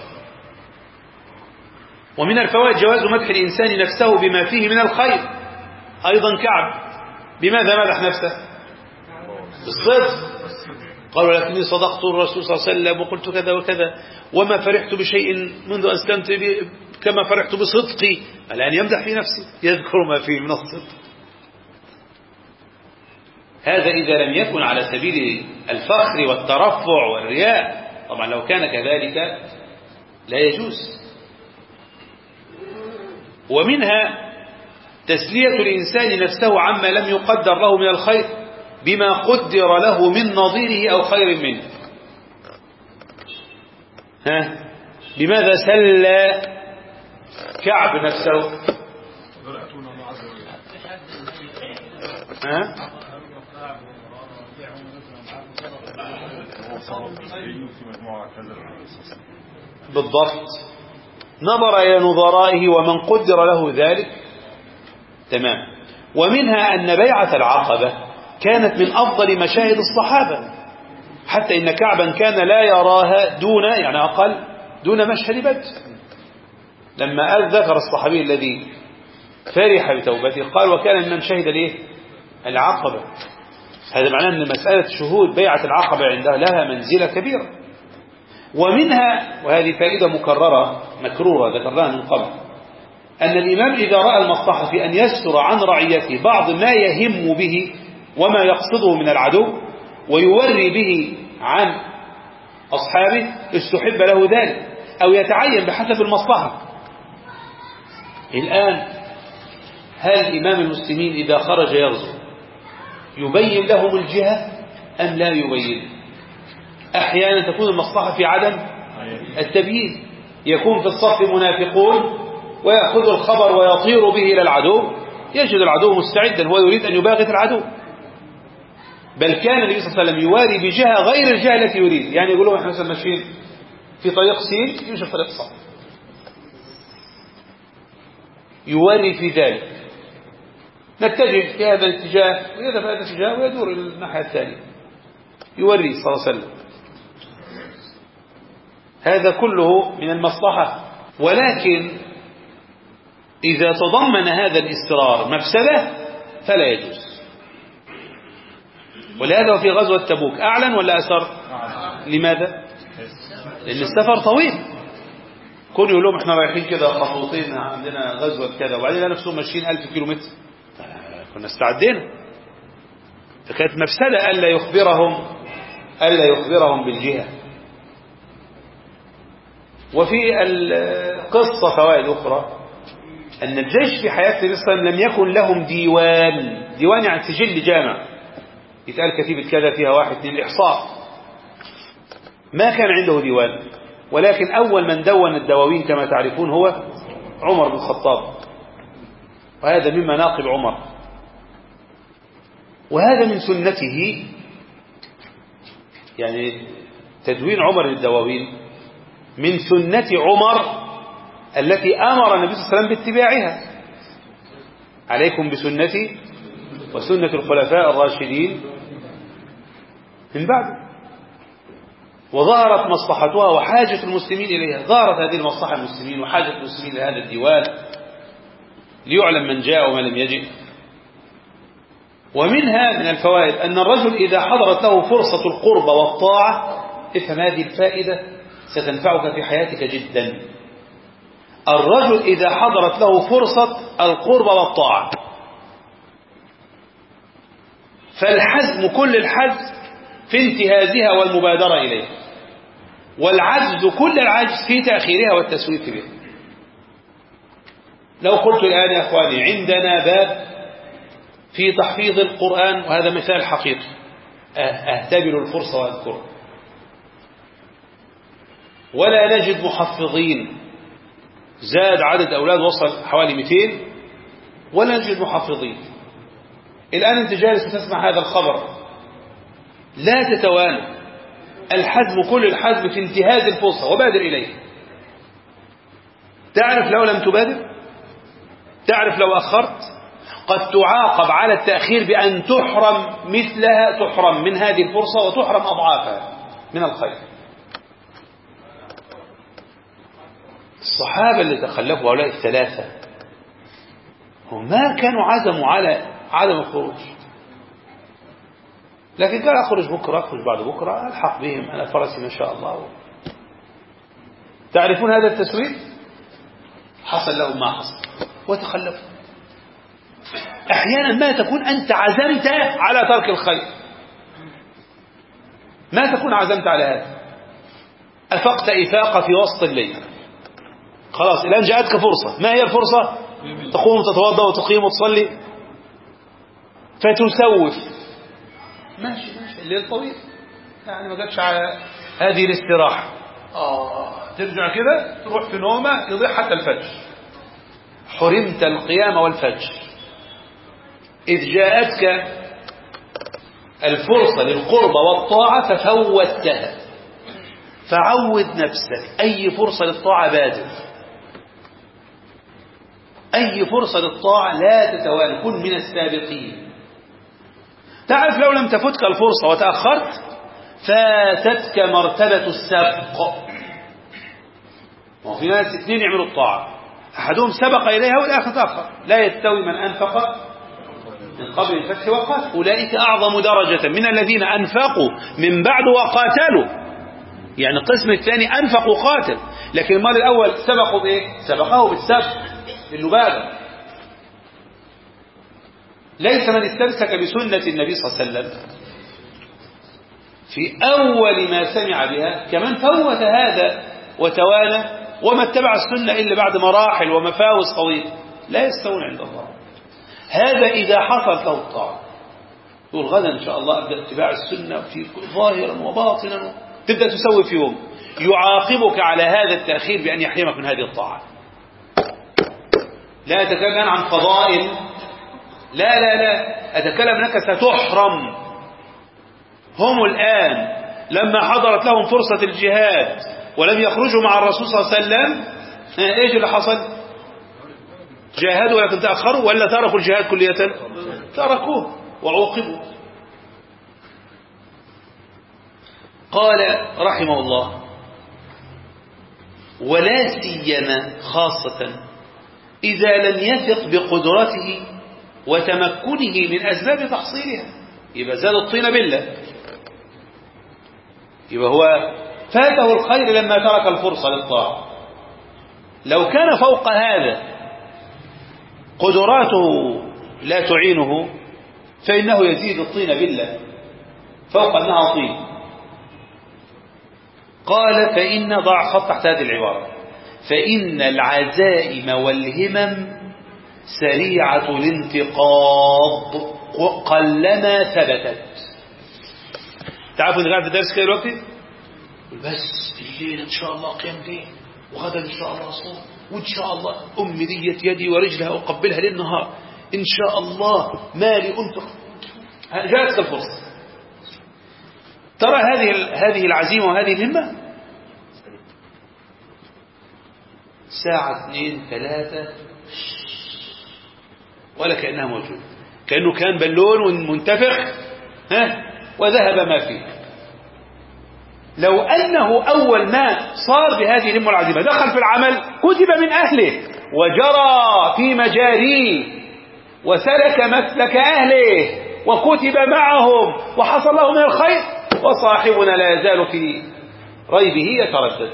ومن الفوائد جواز مدح الإنسان نفسه بما فيه من الخير. أيضا كعب بماذا مدح نفسه؟ بالصدق. قال ولكني صدقت الرسول صلى الله عليه وسلم وقلت كذا وكذا وما فرحت بشيء منذ أسلمت كما فرحت بصدقي. الآن يمدح في نفسه، يذكر ما فيه من الصدق. هذا إذا لم يكن على سبيل الفخر والترفع والرياء. طبعا لو كان كذلك لا يجوز. ومنها تسلية الإنسان نفسه عما لم يقدر له من الخير بما قدر له من نظيره أو خير منه. ها بماذا سلى كعب نفسه؟ ها بالضبط، نظر إلى نظرائه ومن قدر له ذلك. تمام. ومنها أن بيعة العقبة كانت من أفضل مشاهد الصحابة، حتى إن كعبا كان لا يراها دون يعني أقل دون مشهد بدر. لما ذكر الصحابي الذي فرح بتوبته قال وكان من شهد ليه العقبة. هذا معناه أن مسألة شهود بيعة العقبة عندها لها منزلة كبيرة. ومنها وهذه فائدة مكررة مكرورة ذكرناها من قبل، أن الإمام إذا رأى المصلحة في أن يستر عن رعيته بعض ما يهم به وما يقصده من العدو ويوري به عن أصحابه استحب له ذلك أو يتعين بحسب المصلحة. الآن هل إمام المسلمين إذا خرج يغزو يبين لهم الجهة أم لا يبين؟ أحيانا تكون المصلحة في عدم التبيين، يكون في الصف منافقون ويأخذ الخبر ويطير به إلى العدو، يجد العدو مستعدا هو يريد أن يباغت العدو. بل كان النبي صلى الله عليه وسلم يواري بجهة غير الجهة التي يريد، يعني يقول لهم احنا مثلا ماشيين في طريق سين يمشي في طريق صاد، يواري في ذلك، نتجه في هذا الاتجاه ويذهب في هذا الاتجاه ويدور إلى الناحية الثانية، يوري صلى الله عليه وسلم. هذا كله من المصلحة. ولكن إذا تضمن هذا الإسرار مفسدة فلا يجوز. ولهذا في غزوة تبوك أعلن ولا أسر؟ لماذا؟ لأن السفر طويل، كون يقول لهم احنا رايحين كده خطوطين عندنا غزوة كذا وبعدين نفسهم ماشيين ألف كيلو متر، كنا استعدينا. فكانت مفسدة ألا يخبرهم ألا يخبرهم بالجهة. وفي القصة فوائد أخرى، أن الجيش في حياة النبي صلى الله عليه وسلم لم يكن لهم ديوان، ديوان يعني سجل جامع يتقال كتيبة كذا فيها واحد اثنين الإحصاء، ما كان عنده ديوان. ولكن أول من دون الدواوين كما تعرفون هو عمر بن الخطاب، وهذا من مناقب عمر، وهذا من سنته. يعني تدوين عمر للدواوين من سنة عمر التي أمر النبي صلى الله عليه وسلم باتباعها. عليكم بسنتي وسنة الخلفاء الراشدين من بعد، وظهرت مصلحتها وحاجة المسلمين إليها. ظهرت هذه المصلحة المسلمين وحاجة المسلمين لهذا الديوان ليعلم من جاء ومن لم يجئ. ومنها من الفوائد أن الرجل إذا حضرت له فرصة القرب والطاعة، افهم هذه الفائدة ستنفعك في حياتك جدا. الرجل إذا حضرت له فرصة القرب والطاعة فالحزم كل الحزم في انتهازها والمبادرة إليها، والعجز كل العجز في تأخيرها والتسويف بها. لو قلت الآن يا أخواني عندنا باب في تحفيظ القرآن، وهذا مثال حقيقي أهتبل الفرصة وأذكره، ولا نجد محفظين، زاد عدد أولاد وصل حوالي مئتين ولا نجد محفظين. الآن أنت جالس تسمع هذا الخبر، لا تتوانى، الحزم كل الحزم في انتهاز الفرصة وبادر إليه. تعرف لو لم تبادر، تعرف لو أخرت قد تعاقب على التأخير بأن تحرم مثلها، تحرم من هذه الفرصة وتحرم أضعافها من الخير. الصحابة اللي تخلفوا هؤلاء الثلاثة هم ما كانوا عزموا على عدم الخروج، لكن قال أخرج بكرة، أخرج بعد بكرة، ألحق بهم، أنا فرسي ما شاء الله. تعرفون هذا التسويف حصل لهم ما حصل وتخلفوا. أحيانا ما تكون أنت عزمت على ترك الخير، ما تكون عزمت على هذا، أفقت إفاقة في وسط الليل، خلاص الآن جاءتك فرصة. ما هي الفرصة؟ تقوم تتوضأ وتقيم وتصلي فتسوف. ماشي ماشي الليل طويل، يعني ما جاتش على هذه الاستراحة، آه ترجع كده تروح في نومة يضيع حتى الفجر، حرمت القيام والفجر. إذ جاءتك الفرصة للقربة والطاعة ففوتها. فعود نفسك أي فرصة للطاعة بادر، أي فرصة للطاعة لا تتوانى، كن من السابقين. تعرف لو لم تفتك الفرصة وتأخرت فاتتك مرتبة السبق. وفي ناس اثنين يعملوا الطاعة، أحدهم سبق إليها والآخر تأخر. لا يستوي من أنفق من قبل الفتح وقاتل، أولئك أعظم درجة من الذين أنفقوا من بعد وقاتلوا. يعني القسم الثاني أنفق وقاتل، لكن المال الأول سبقوا بإيه؟ سبقه بالسبق بالنبالة. ليس من استمسك بسنة النبي صلى الله عليه وسلم في أول ما سمع بها كمن فوت هذا وتوانى وما اتبع السنة إلا بعد مراحل ومفاوز طويلة. لا يستوون عند الله. هذا إذا حصلت له الطاعة، يقول غدا إن شاء الله أبدأ اتباع السنة في ظاهرا وباطنا، تبدأ تسوي في يوم، يعاقبك على هذا التأخير بأن يحرمك من هذه الطاعة. لا أتكلم عن فضائل، لا لا لا أتكلم أنك ستحرم. هم الآن لما حضرت لهم فرصة الجهاد ولم يخرجوا مع الرسول صلى الله عليه وسلم، ايش اللي حصل؟ جاهدوا ولكن تأخروا ولا تركوا الجهاد كلية؟ تركوه وعوقبوا. قال رحمه الله: ولا سيما خاصة إذا لم يثق بقدرته وتمكنه من أسباب تحصيلها. يبقى زاد الطين بالله، يبقى هو فاته الخير لما ترك الفرصة للطاعة. لو كان فوق هذا قدراته لا تعينه فإنه يزيد الطين بالله فوق أنها طين. قال: فإن ضع خط تحت هذه العبارة: فإن العزائم والهمم سريعة الانتقاض قلما ثبتت. تعرفوا ان قاعد في الدرس كده دلوقتي بس الليل ان شاء الله قيام ليل، وغدا ان شاء الله صوم، وان شاء الله امي ديت يدي ورجلها اقبلها للنهار، ان شاء الله مالي انفق. جاءتك الفرصه، ترى هذه هذه العزيمه وهذه الهمه ساعه اثنين ثلاثه ولا كأنها موجودة، كأنه كان بالون منتفخ ها وذهب ما فيه. لو أنه أول ما صار بهذه الهمة والعزيمة دخل في العمل كتب من أهله وجرى في مجاريه وسلك مسلك أهله وكتب معهم وحصل له من الخير، وصاحبنا لا يزال في ريبه يتردد،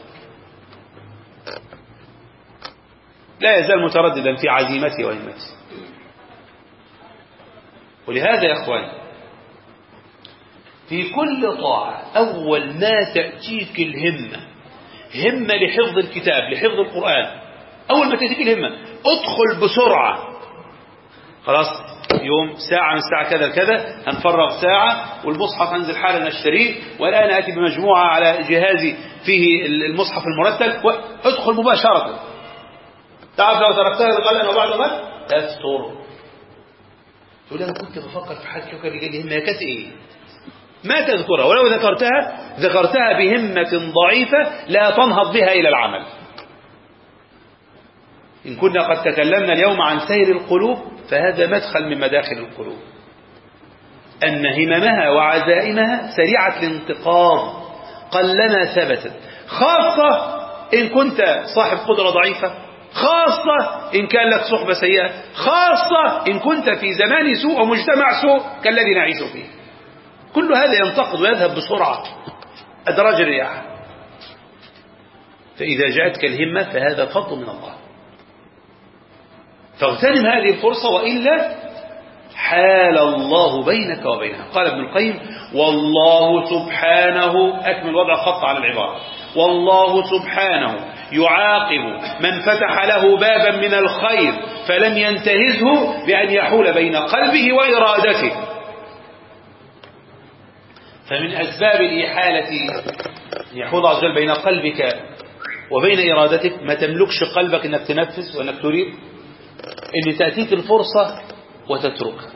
لا يزال مترددا في عزيمته وهمته. ولهذا يا أخواني في كل طاعة أول ما تأتيك الهمة، همة لحفظ الكتاب لحفظ القرآن، أول ما تأتيك الهمة ادخل بسرعة. خلاص يوم ساعة من الساعة كذا كذا هنفرغ ساعة والمصحف هنزل حالا اشتريه، والآن أتي بمجموعة على جهازي فيه المصحف المرتب، ادخل مباشرة. تعرف لو تركتها غدا وبعد غد تستر. تقول أنا كنت بفكر في حاجة كده اللي همة كانت إيه؟ ما تذكرها، ولو ذكرتها ذكرتها بهمة ضعيفة لا تنهض بها إلى العمل. إن كنا قد تكلمنا اليوم عن سير القلوب فهذا مدخل من مداخل القلوب، أن هممها وعزائمها سريعة الانتقاض قلما ثبتت، خاصة إن كنت صاحب قدرة ضعيفة، خاصة إن كان لك صحبة سيئة، خاصة إن كنت في زمان سوء ومجتمع سوء كالذي نعيش فيه. كل هذا ينتقض ويذهب بسرعة أدراج الرياح. فإذا جاءتك الهمة فهذا فضل من الله، فاغتنم هذه الفرصة، وإلا حال الله بينك وبينها. قال ابن القيم والله سبحانه، أكمل وضع خط على العبارة، والله سبحانه يعاقب من فتح له بابا من الخير فلم ينتهزه بأن يحول بين قلبه وإرادته. فمن أسباب الإحالة يحول عز وجل بين قلبك وبين إرادتك ما تملكش قلبك أنك تنفس وأنك تريد، أن تأتيك الفرصة وتتركها،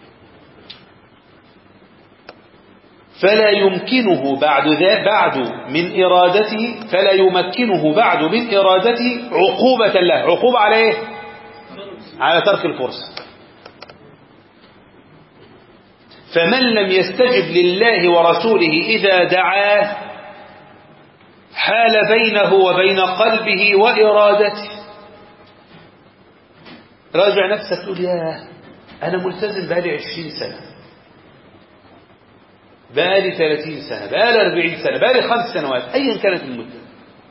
فلا يمكنه بعد ذا بعد من إرادته فلا يمكنه بعد من إرادته عقوبة له. عقوبة على إيه؟ على ترك الفرصة. فمن لم يستجب لله ورسوله إذا دعاه حال بينه وبين قلبه وإرادته. راجع نفسك تقول يا أنا ملتزم بقالي عشرين سنة، بقالي ثلاثين سنة، بقالي أربعين سنة، بقالي خمس سنوات، أيا كانت المدة،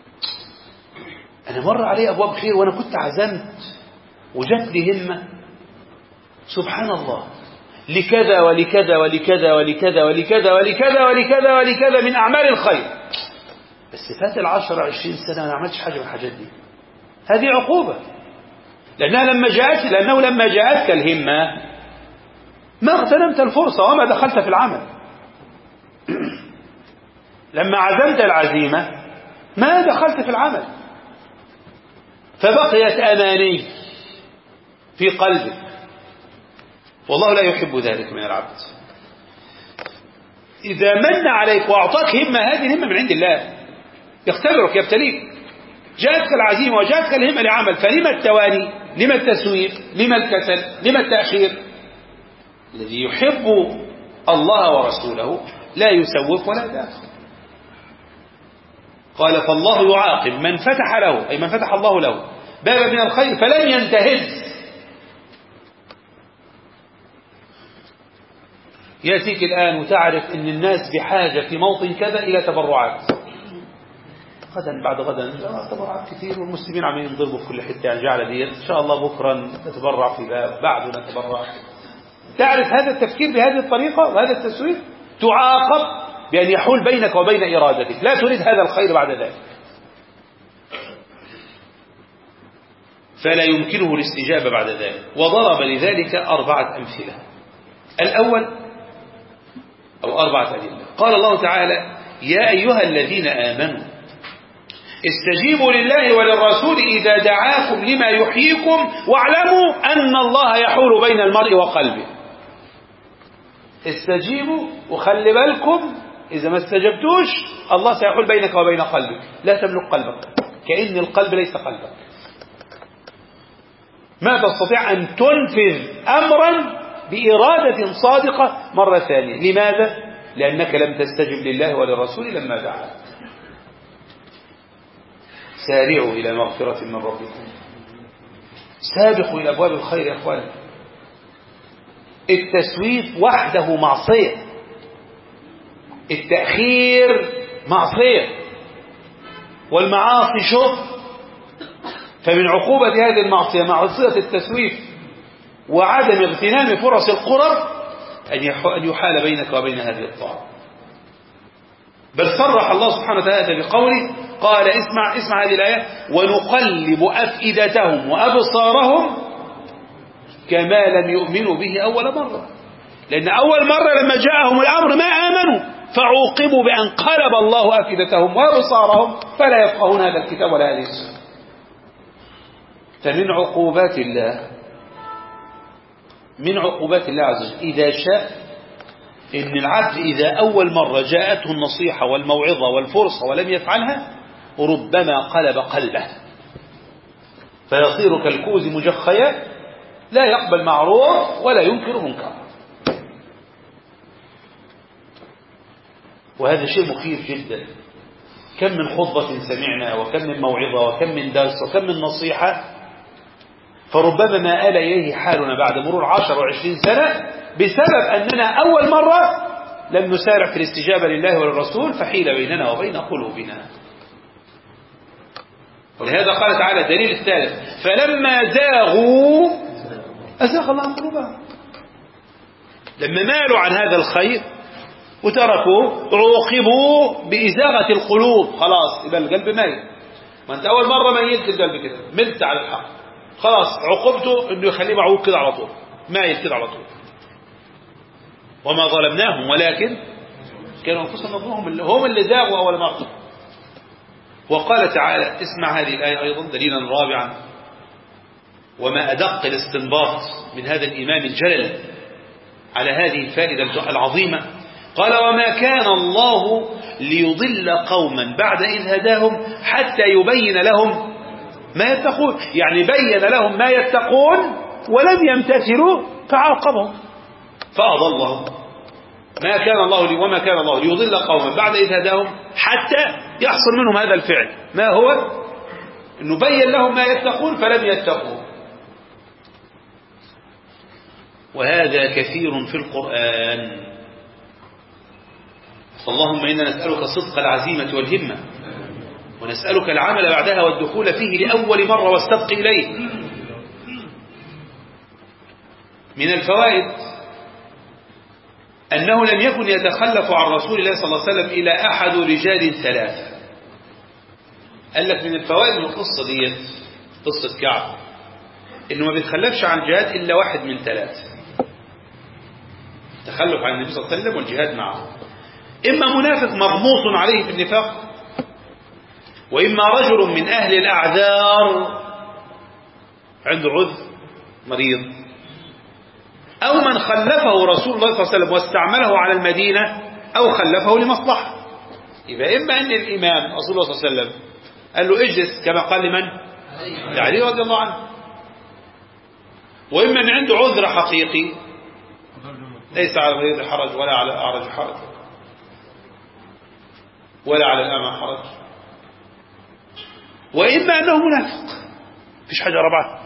أنا مر علي أبواب خير وأنا كنت عزمت وجت لي همة سبحان الله لكذا ولكذا ولكذا ولكذا ولكذا ولكذا ولكذا ولكذا من أعمال الخير، بس فات العشر عشرين سنة ما عملتش حاجة من الحاجات دي. هذه عقوبة، لأنها لما جاءت لأنه لما جاءتك الهمة ما اغتنمت الفرصة وما دخلت في العمل. لما عزمت العزيمة ما دخلت في العمل، فبقيت أماني في قلبك، والله لا يحب ذلك من العبد. إذا من عليك وأعطاك همة، هذه الهمة من عند الله، يختبرك يبتليك. جاءتك العزيمة وجاءتك الهمة لعمل، فلما التواني؟ لما التسويف؟ لما الكسل؟ لما التأخير؟ الذي يحب الله ورسوله لا يسوف ولا يتأخر. قال فالله يعاقب من فتح له، أي من فتح الله له بابا من الخير فلم ينتهز. يأتيك الآن وتعرف أن الناس بحاجة في موطن كذا إلى تبرعات، غدا بعد غدا تبرعات كثير والمسلمين عمالين يضربوا في كل حتة، يعني جعل ديت إن شاء الله بكرة نتبرع في باب، بعده نتبرع. تعرف هذا التفكير بهذه الطريقة وهذا التسويف تعاقب بأن يحول بينك وبين إرادتك، لا تريد هذا الخير بعد ذلك، فلا يمكنه الاستجابة بعد ذلك. وضرب لذلك أربعة أمثلة. الأول أو أربعة أدلة. قال الله تعالى يا أيها الذين آمنوا استجيبوا لله وللرسول إذا دعاكم لما يحييكم واعلموا أن الله يحول بين المرء وقلبه. استجيبوا وخلي بالكم إذا ما استجبتوش الله سيحول بينك وبين قلبك، لا تملك قلبك، كأن القلب ليس قلبك، ما تستطيع أن تنفذ أمرا بإرادة صادقة مرة ثانية. لماذا؟ لأنك لم تستجب لله وللرسول لما دعاك. سارعوا إلى مغفرة من ربكم، سابقوا إلى أبواب الخير يا أخوان. التسويف وحده معصية، التأخير معصية، والمعاصي شر. فمن عقوبة هذه المعصية معصية التسويف وعدم اغتنام فرص القرب أن يحال بينك وبين هذه الطاعة. بل صرح الله سبحانه وتعالى بقوله قال اسمع اسمع هذه الآية ونقلب أفئدتهم وأبصارهم كما لم يؤمنوا به أول مرة. لأن أول مرة لما جاءهم الأمر ما آمنوا فعوقبوا بأن قلب الله أفئدتهم وأبصارهم فلا يفقهون هذا الكتاب ولا هذه السنة. فمن عقوبات الله من عقوبات الله عز وجل إذا شاء إن العبد إذا أول مرة جاءته النصيحة والموعظة والفرصة ولم يفعلها ربما قلب قلبه فيصير كالكوز مجخيا لا يقبل معروف ولا ينكر منكر. وهذا شيء مخيف جدا. كم من خطبة سمعنا وكم من موعظة وكم من درس وكم من نصيحة فربما ما آل إليه حالنا بعد مرور عشر وعشرين سنة بسبب أننا أول مرة لم نسارع في الاستجابة لله وللرسول فحيل بيننا وبين قلوبنا. ولهذا قال تعالى الدليل الثالث فلما زاغوا أزاغ الله قلوبهم. لما مالوا عن هذا الخير وتركوا عوقبوا بإزاغة القلوب. خلاص يبقى القلب ميت. ما أنت أول مرة ميلت القلب كده ملت على الحق خلاص عقبته إنه يخليه معوق كده على طول مايل كده على طول. وما ظلمناهم ولكن كانوا أنفسهم يظلمون اللي هم اللي زاغوا أول مرة. وقال تعالى اسمع هذه الآية أيضا دليلا رابعا وما أدق الاستنباط من هذا الإمام الجلل على هذه الفائدة العظيمة. قال وما كان الله ليضل قوما بعد إذ هداهم حتى يبين لهم ما يتقون. يعني بين لهم ما يتقون ولم يمتثلوا فعاقبهم فأضلهم. ما كان الله لي وما كان الله ليضل قوما بعد إذ هداهم حتى يحصل منهم هذا الفعل. ما هو؟ إنه بين لهم ما يتقون فلم يتقوا. وهذا كثير في القرآن. اللهم إنا نسألك صدق العزيمة والهمة ونسألك العمل بعدها والدخول فيه لأول مرة والسبق إليه. من الفوائد أنه لم يكن يتخلف عن رسول الله صلى الله عليه وسلم إلى أحد رجال ثلاثة. قال لك من الفوائد من القصة دي قصة كعب إنه ما بيتخلفش عن جهاد إلا واحد من ثلاثة. تخلف عن النبي صلى الله عليه وسلم والجهاد معه إما منافق مغموص عليه في النفاق وإما رجل من أهل الأعذار عنده عذر مريض أو من خلفه رسول الله صلى الله عليه وسلم واستعمله على المدينة أو خلفه لمصلحة. يبقى إما أن الإمام رسول الله صلى الله عليه وسلم قال له اجلس كما قال لمن؟ لعلي رضي الله عنه. وإما أن عنده عذر حقيقي ليس على المريض حرج ولا على الأعرج حرج ولا على الأعمى حرج. وإما أنه منافق. مفيش حاجة رابعة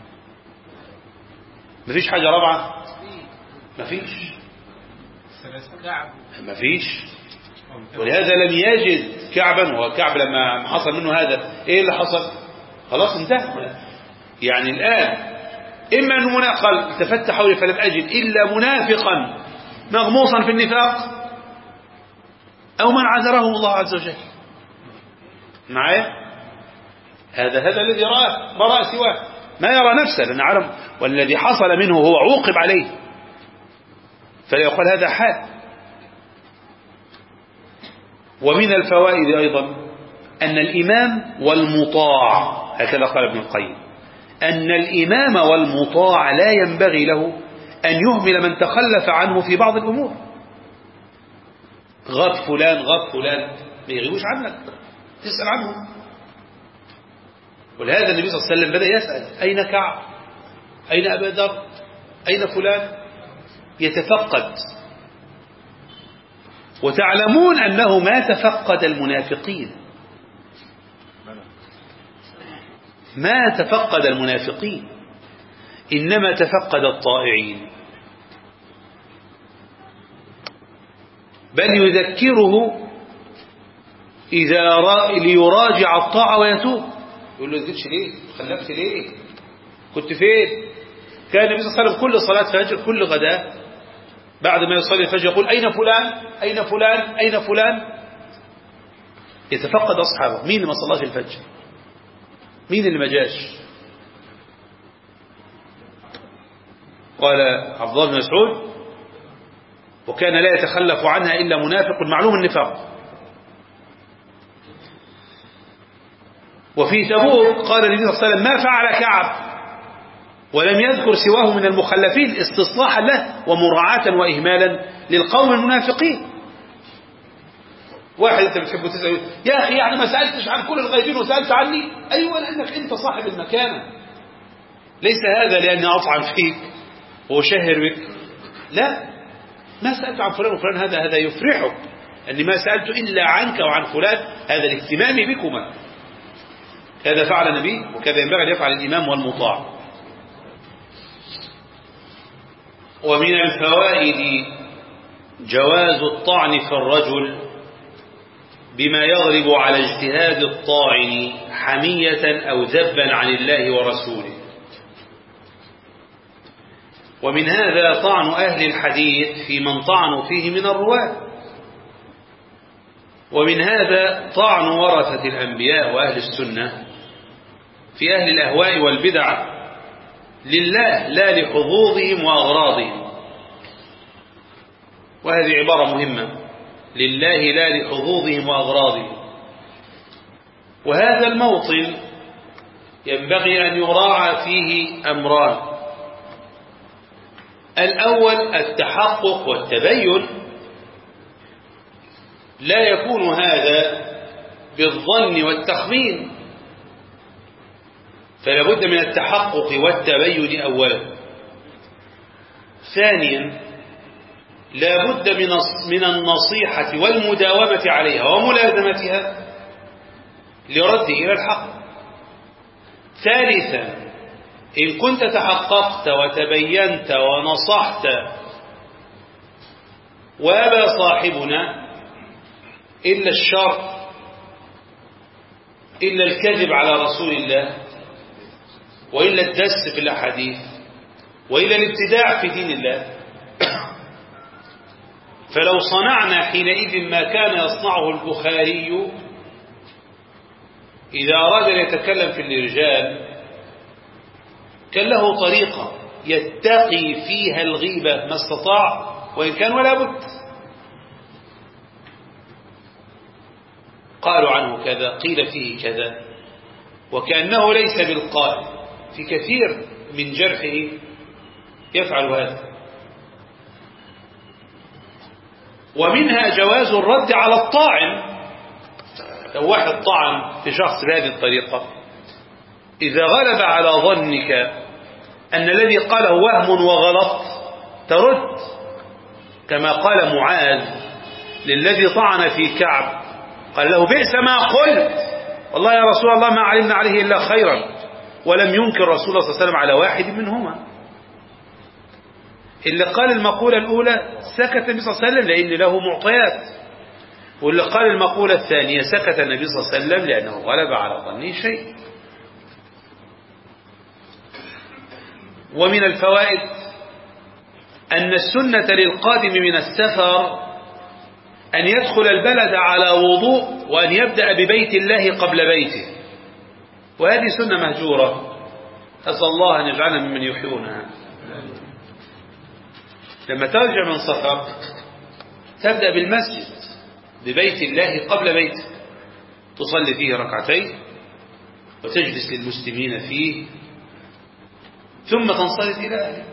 مفيش حاجة رابعة مفيش مفيش ولهذا لم يجد كعبا. وكعب لما حصل منه هذا ايه اللي حصل؟ خلاص انتهى. يعني الآن إما أنه منافق التفت حولي فلم أجد إلا منافقا مغموصا في النفاق أو من عذره الله عز وجل معايا. هذا هذا الذي رأى ما رأى سواه ما يرى نفسه لأن عالم والذي حصل منه هو عوقب عليه فلا يقال هذا حال. ومن الفوائد أيضا أن الإمام والمطاع هكذا قال ابن القيم أن الإمام والمطاع لا ينبغي له أن يهمل من تخلف عنه في بعض الأمور. غاب فلان غاب فلان ما يغيبوش عنك تسأل عنه. ولهذا النبي صلى الله عليه وسلم بدأ يسأل أين كعب أين أبا ذر أين فلان يتفقد. وتعلمون أنه ما تفقد المنافقين، ما تفقد المنافقين، إنما تفقد الطائعين، بل يذكره إذا ليراجع الطاعة ويتوب. يقول له زدتش ليه؟ خلفت ليه؟ كنت فين؟ كان النبي صلى الله عليه وسلم كل صلاة فجر كل غداء بعد ما يصلي الفجر يقول أين فلان؟ أين فلان؟ أين فلان؟ يتفقد أصحابه. مين اللي ما صلاش الفجر؟ مين اللي ما جاش؟ قال عبد الله بن مسعود: وكان لا يتخلف عنها إلا منافق معلوم النفاق. وفي تبوك قال النبي صلى الله عليه وسلم: ما فعل كعب، ولم يذكر سواه من المخلفين استصلاحا له ومراعاة وإهمالا للقوم المنافقين. واحد أنت بتحبه تسأل: يا أخي يعني ما سألتش عن كل الغيبين وسألت عني؟ أيوة، لأنك أنت صاحب المكانة، ليس هذا لأني أطعن فيك وأشهر بك، لا، ما سألت عن فلان وفلان، هذا هذا يفرحك أني ما سألت إلا عنك وعن فلان، هذا الاهتمام بكما. هذا فعل النبي، وكذا ينبغي أن يفعل الإمام والمطاع. ومن الفوائد جواز الطعن في الرجل بما يغلب على اجتهاد الطاعن حمية أو ذبا عن الله ورسوله. ومن هذا طعن أهل الحديث في من طعنوا فيه من الرواة. ومن هذا طعن ورثة الأنبياء وأهل السنة في أهل الأهواء والبدع لله لا لحظوظهم وأغراضهم. وهذه عبارة مهمة: لله لا لحظوظهم وأغراضهم. وهذا الموطن ينبغي أن يراعى فيه أمران: الأول التحقق والتبين، لا يكون هذا بالظن والتخمين، فلا بد من التحقق والتبين أولا. ثانيا لا بد من النصيحة والمداومة عليها وملازمتها لرد إلى الحق. ثالثا إن كنت تحققت وتبينت ونصحت وأبى صاحبنا إلا الشر إلا الكذب على رسول الله وإلا الدس في الأحاديث وإلا الابتداع في دين الله، فلو صنعنا حينئذ ما كان يصنعه البخاري إذا أراد أن يتكلم في الرجال، كان له طريقة يتقي فيها الغيبة ما استطاع وإن كان ولا بد. قالوا عنه كذا، قيل فيه كذا، وكأنه ليس بالقائل. في كثير من جرحه يفعل هذا. ومنها جواز الرد على الطاعن. لو واحد طعن في شخص بهذه الطريقة، إذا غلب على ظنك أن الذي قاله وهم وغلط ترد، كما قال معاذ للذي طعن في كعب، قال له: بئس ما قلت، والله يا رسول الله ما علمنا عليه إلا خيرا. ولم ينكر رسول الله صلى الله عليه وسلم على واحد منهما. اللي قال المقولة الأولى سكت النبي صلى الله عليه وسلم لأن له معطيات، واللي قال المقولة الثانية سكت النبي صلى الله عليه وسلم لأنه غلب على ظنه شيء. ومن الفوائد أن السنة للقادم من السفر أن يدخل البلد على وضوء وأن يبدأ ببيت الله قبل بيته، وهذه سنة مهجورة، أسأل الله أن يجعلنا ممن يحيونها. لما ترجع من سفر تبدأ بالمسجد ببيت الله قبل بيتك، تصلي فيه ركعتين وتجلس للمسلمين فيه، ثم تنصرف إلى أهلك.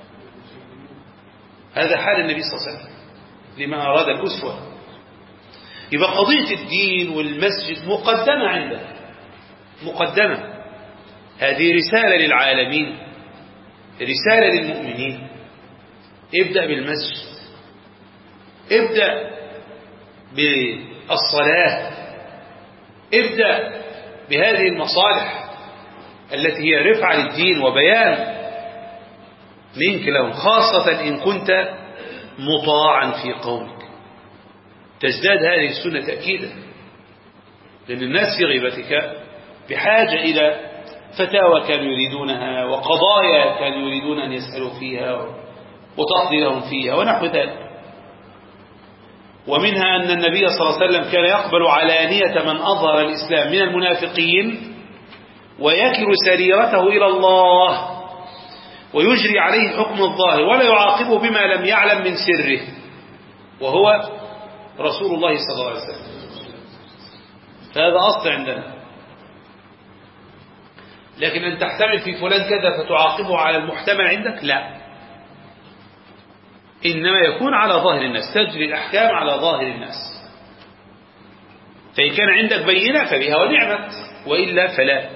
هذا حال النبي صلى الله عليه وسلم لما أراد الأسوة. يبقى قضية الدين والمسجد مقدمة عنده، مقدمة. هذه رسالة للعالمين، رسالة للمؤمنين. ابدأ بالمسجد، ابدأ بالصلاة، ابدأ بهذه المصالح التي هي رفعة للدين وبيان منك لهم، خاصة إن كنت مطاعا في قومك، تزداد هذه السنة تأكيدا، لأن الناس في غيبتك بحاجة إلى فتاوى كانوا يريدونها وقضايا كانوا يريدون أن يسألوا فيها وتقضي لهم فيها ونحو ذلك. ومنها أن النبي صلى الله عليه وسلم كان يقبل علانية من أظهر الإسلام من المنافقين ويكل سريرته إلى الله ويجري عليه حكم الظاهر ولا يعاقبه بما لم يعلم من سره، وهو رسول الله صلى الله عليه وسلم. فهذا أصل عندنا. لكن أن تحتمل في فلان كذا فتعاقبه على المحتمل عندك، لا، إنما يكون على ظاهر الناس، تجري الأحكام على ظاهر الناس. فإن كان عندك بينة فبها ونعمت، وإلا فلا.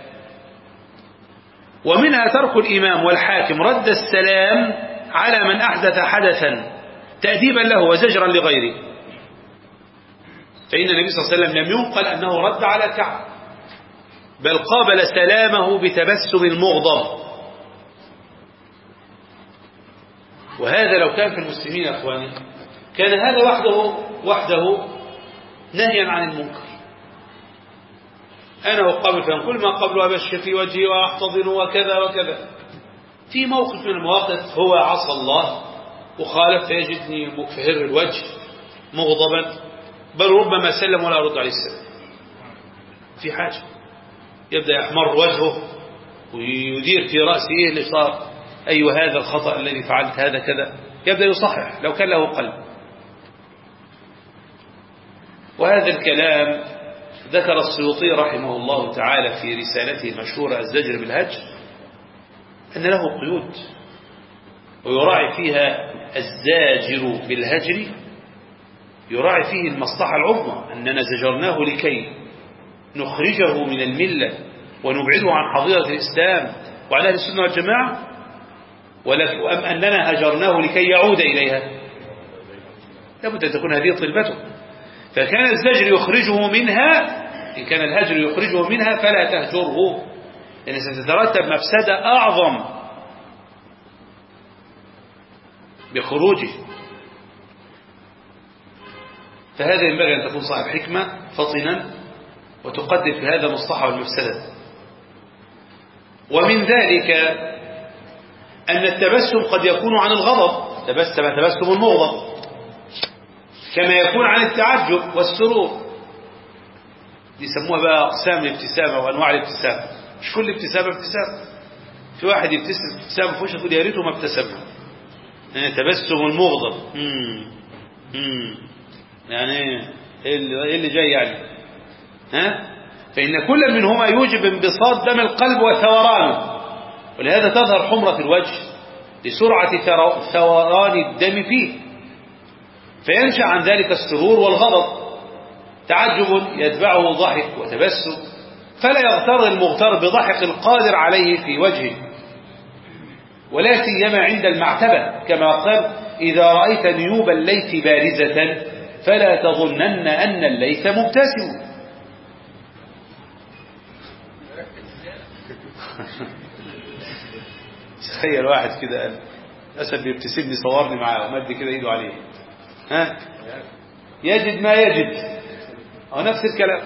ومنها ترك الإمام والحاكم رد السلام على من أحدث حدثا تأديبا له وزجرا لغيره، فإن النبي صلى الله عليه وسلم لم ينقل أنه رد على كعب، بل قابل سلامه بتبسم مغضب. وهذا لو كان في المسلمين يا أخواني كان هذا وحده وحده نهيا عن المنكر. أنا وقبل فان كل ما قبل أبشر في وجهي وأحتضن وكذا وكذا، في موقف من المواقف هو عصى الله وخالف فيجدني مكفهر الوجه مغضبا، بل ربما سلم ولا أرد عليه السلام، في حاجة يبدأ يحمر وجهه ويدير في رأسه إيه اللي صار، أيوة هذا الخطأ الذي فعلت هذا كذا، يبدأ يصحح لو كان له قلب. وهذا الكلام ذكر السيوطي رحمه الله تعالى في رسالته المشهورة الزجر بالهجر أن له قيود، ويراعي فيها الزاجر بالهجر يراعي فيه المصلحة العظمى، أننا زجرناه لكي نخرجه من الملة ونبعده عن حظيرة الإسلام وعن أهل السنة والجماعة، أم أننا هجرناه لكي يعود إليها؟ لابد أن تكون هذه طلبته. فكان الزجر يخرجه منها، إن كان الهجر يخرجه منها فلا تهجره، لأن ستترتب مفسدة أعظم بخروجه. فهذا ينبغي أن تكون صاحب حكمة فطنا وتقدر في هذا المصلحة والمفسدة. ومن ذلك أن التبسم قد يكون عن الغضب، تبسم تبسم المغضب، كما يكون عن التعجب والسرور. يسموها بقى أقسام الابتسامة وأنواع الابتسامة، مش كل ابتسامة ابتسامة. في واحد يبتسم ابتسامة في وشه تقول يا ريته ما ابتسم، يعني تبسم المغضب مم. مم. يعني ايه اللي, اللي جاي يعني ها؟ فإن كل منهما يوجب انبساط دم القلب وثورانه، ولهذا تظهر حمرة الوجه لسرعة ثوران الدم فيه، فينشأ عن ذلك السرور والغضب. تعجب يتبعه ضحك وتبسم، فلا يغتر المغتر بضحك القادر عليه في وجهه، ولا سيما عند المعتبة، كما قال إذا رأيت نيوب الليث بارزة فلا تظنن أن الليث مبتسم. تخيل واحد كده قال أسد بيبتسم لي صورني معاه ومد كده إيده عليه، ها يجد ما يجد، أو نفس الكلام.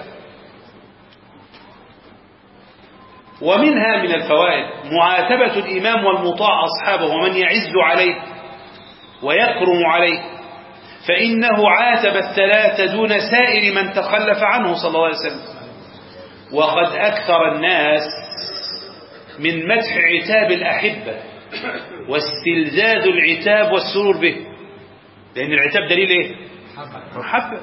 ومنها من الفوائد معاتبة الإمام والمطاع أصحابه ومن يعز عليه ويكرم عليه، فإنه عاتب الثلاثة دون سائر من تخلف عنه صلى الله عليه وسلم. وقد أكثر الناس من مدح عتاب الأحبة واستلذاذ العتاب والسرور به، لأن العتاب دليل إيه؟ محبة.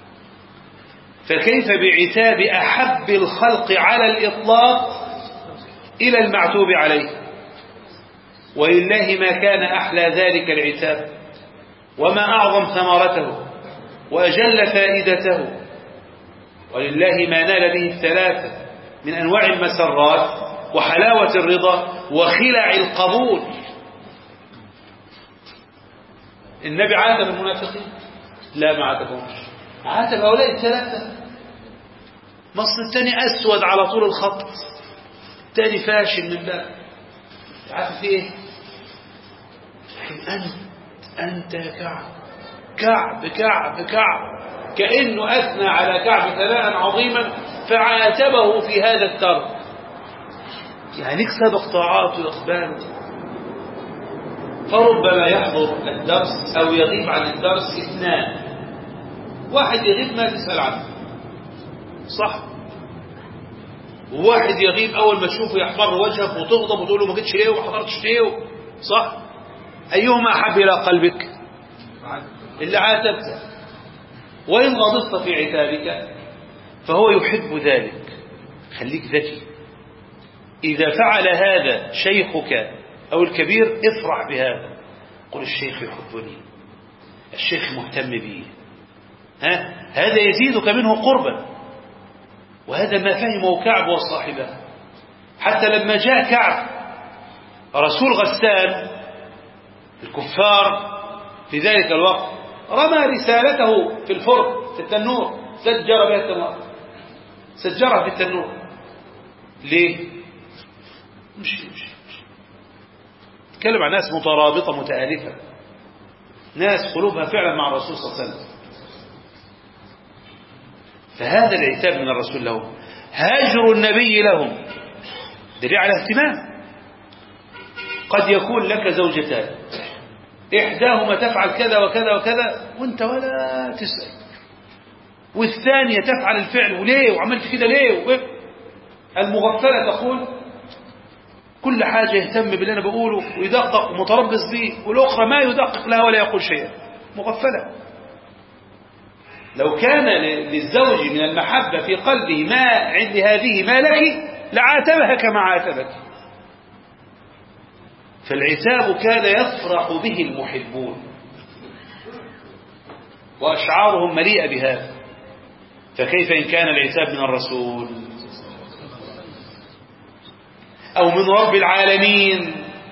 فكيف بعتاب أحب الخلق على الإطلاق إلى المعتوب عليه؟ ولله ما كان أحلى ذلك العتاب، وما أعظم ثمرته وأجل فائدته، ولله ما نال به الثلاثة من أنواع المسرات وحلاوة الرضا وخلع القبول. النبي عاتب المنافقين؟ لا، ما عاتبهمش. عاتب هؤلاء الثلاثة. مصر الثاني أسود على طول الخط، الثاني فاشل من باب. عارف ايه؟ أنت أنت يا كعب كعب كعب كعب، كأنه أثنى على كعب ثناء عظيما فعاتبه في هذا الترك. يعني سبق طاعات وإقبال، فربما يحضر الدرس أو يغيب عن الدرس اثنان، واحد يغيب ما تسأل عنه صح، وواحد يغيب أول ما تشوفه يحمر وجهك وتغضب وتقول له ما جيتش ليه وما حضرتش ليه صح. أيهما أحب إلى قلبك؟ اللي عاتبته. وإن غضبت في عتابك فهو يحب ذلك. خليك ذكي، إذا فعل هذا شيخك أو الكبير افرح بهذا، قل الشيخ يحبني، الشيخ مهتم بي، ها؟ هذا يزيدك منه قربا. وهذا ما فهمه كعب وصاحبه. حتى لما جاء كعب رسول غسان الكفار في ذلك الوقت رمى رسالته في الفرن في التنور، سجر بها التنور، سجرها في التنور. ليه؟ مش مش تكلم عن ناس مترابطة متآلفة، ناس قلوبها فعلا مع الرسول صلى الله عليه وسلم. فهذا العتاب من الرسول لهم، هاجر النبي لهم دليل على اهتمام. قد يكون لك زوجتان، إحداهما تفعل كذا وكذا وكذا وانت ولا تسأل، والثانية تفعل الفعل وليه وعملت كده ليه. المغفلة تقول كل حاجة يهتم باللي أنا بقوله ويدقق ومتربص به، والأخرى ما يدقق لها ولا يقول شيئا، مغفلة. لو كان للزوج من المحبة في قلبه ما عند هذه ما لك لعاتبها كما عاتبك. فالعتاب كان يفرح به المحبون وأشعارهم مليئة بهذا، فكيف إن كان العتاب من الرسول أو من رب العالمين؟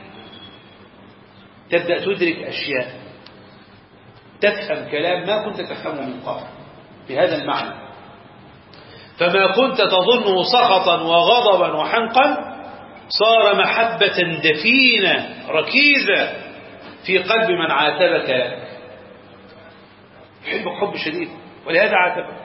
تبدأ تدرك أشياء، تفهم كلام ما كنت تفهمه من قبل بهذا المعنى. فما كنت تظنه سخطا وغضبا وحنقا صار محبة دفينة ركيزة في قلب من عاتبك لك. يحبك حب شديد ولهذا عاتبك.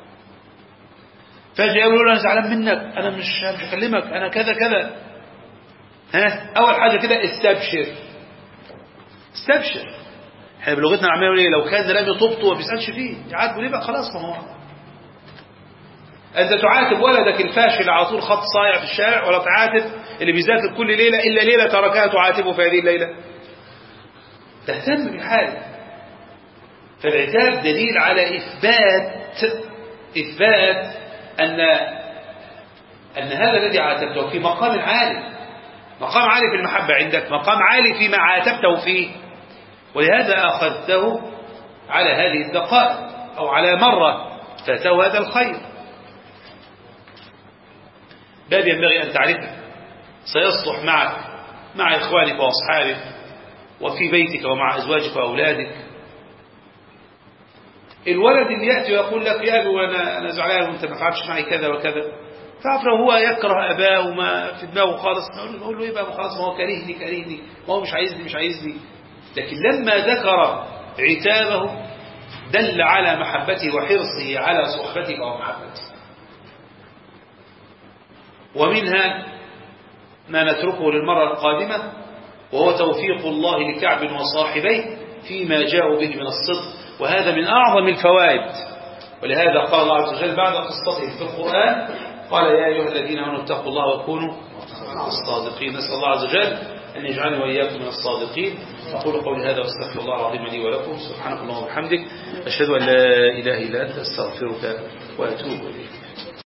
فجأة يقولوا له أنا زعلان منك، أنا مش مش هكلمك، أنا كذا كذا. ها؟ أول حاجة كده استبشر، استبشر. احنا بلغتنا العامية نقول ايه؟ لو كان رامي طوبته وما بيسألش فيه يعاتبه ليه بقى؟ خلاص ما هو أنت تعاتب ولدك الفاشل على طول خط صايع في الشارع، ولا تعاتب اللي بيذاكر كل ليلة إلا ليلة تركها تعاتبه في هذه الليلة؟ تهتم بالحال. فالعتاب دليل على إثبات إثبات أن أن هذا الذي عاتبته في مقام عالي، مقام عالي في المحبة عندك، مقام عالي فيما عاتبته فيه، ولهذا أخذته على هذه الدقائق أو على مرة فاته هذا الخير. باب ينبغي أن تعرفه سيصلح معك مع إخوانك وأصحابك وفي بيتك ومع أزواجك وأولادك. الولد اللي يأتي ويقول لك يا أبي وأنا أنا زعلان وأنت ما فعلتش معي كذا وكذا، تعرف لو هو يكره أباه وما في دماغه خالص نقول له إيه بقى خلاص ما هو كرهني كرهني ما هو مش عايزني مش عايزني. لكن لما ذكر عتابه دل على محبته وحرصه على صحبتك ومحبتك. ومنها ما نتركه للمرة القادمة، وهو توفيق الله لكعب وصاحبيه فيما جاءوا به من الصدق، وهذا من أعظم الفوائد. ولهذا قال الله عز وجل بعد قصته في القرآن قال يا أيها الذين آمنوا اتقوا الله وكونوا مع الصادقين. نسأل الله عز وجل أن يجعلني وإياكم من الصادقين. أقول قولي هذا واستغفر الله العظيم لي ولكم. سبحانك اللهم وبحمدك، أشهد أن لا إله إلا أنت، أستغفرك وأتوب إليك.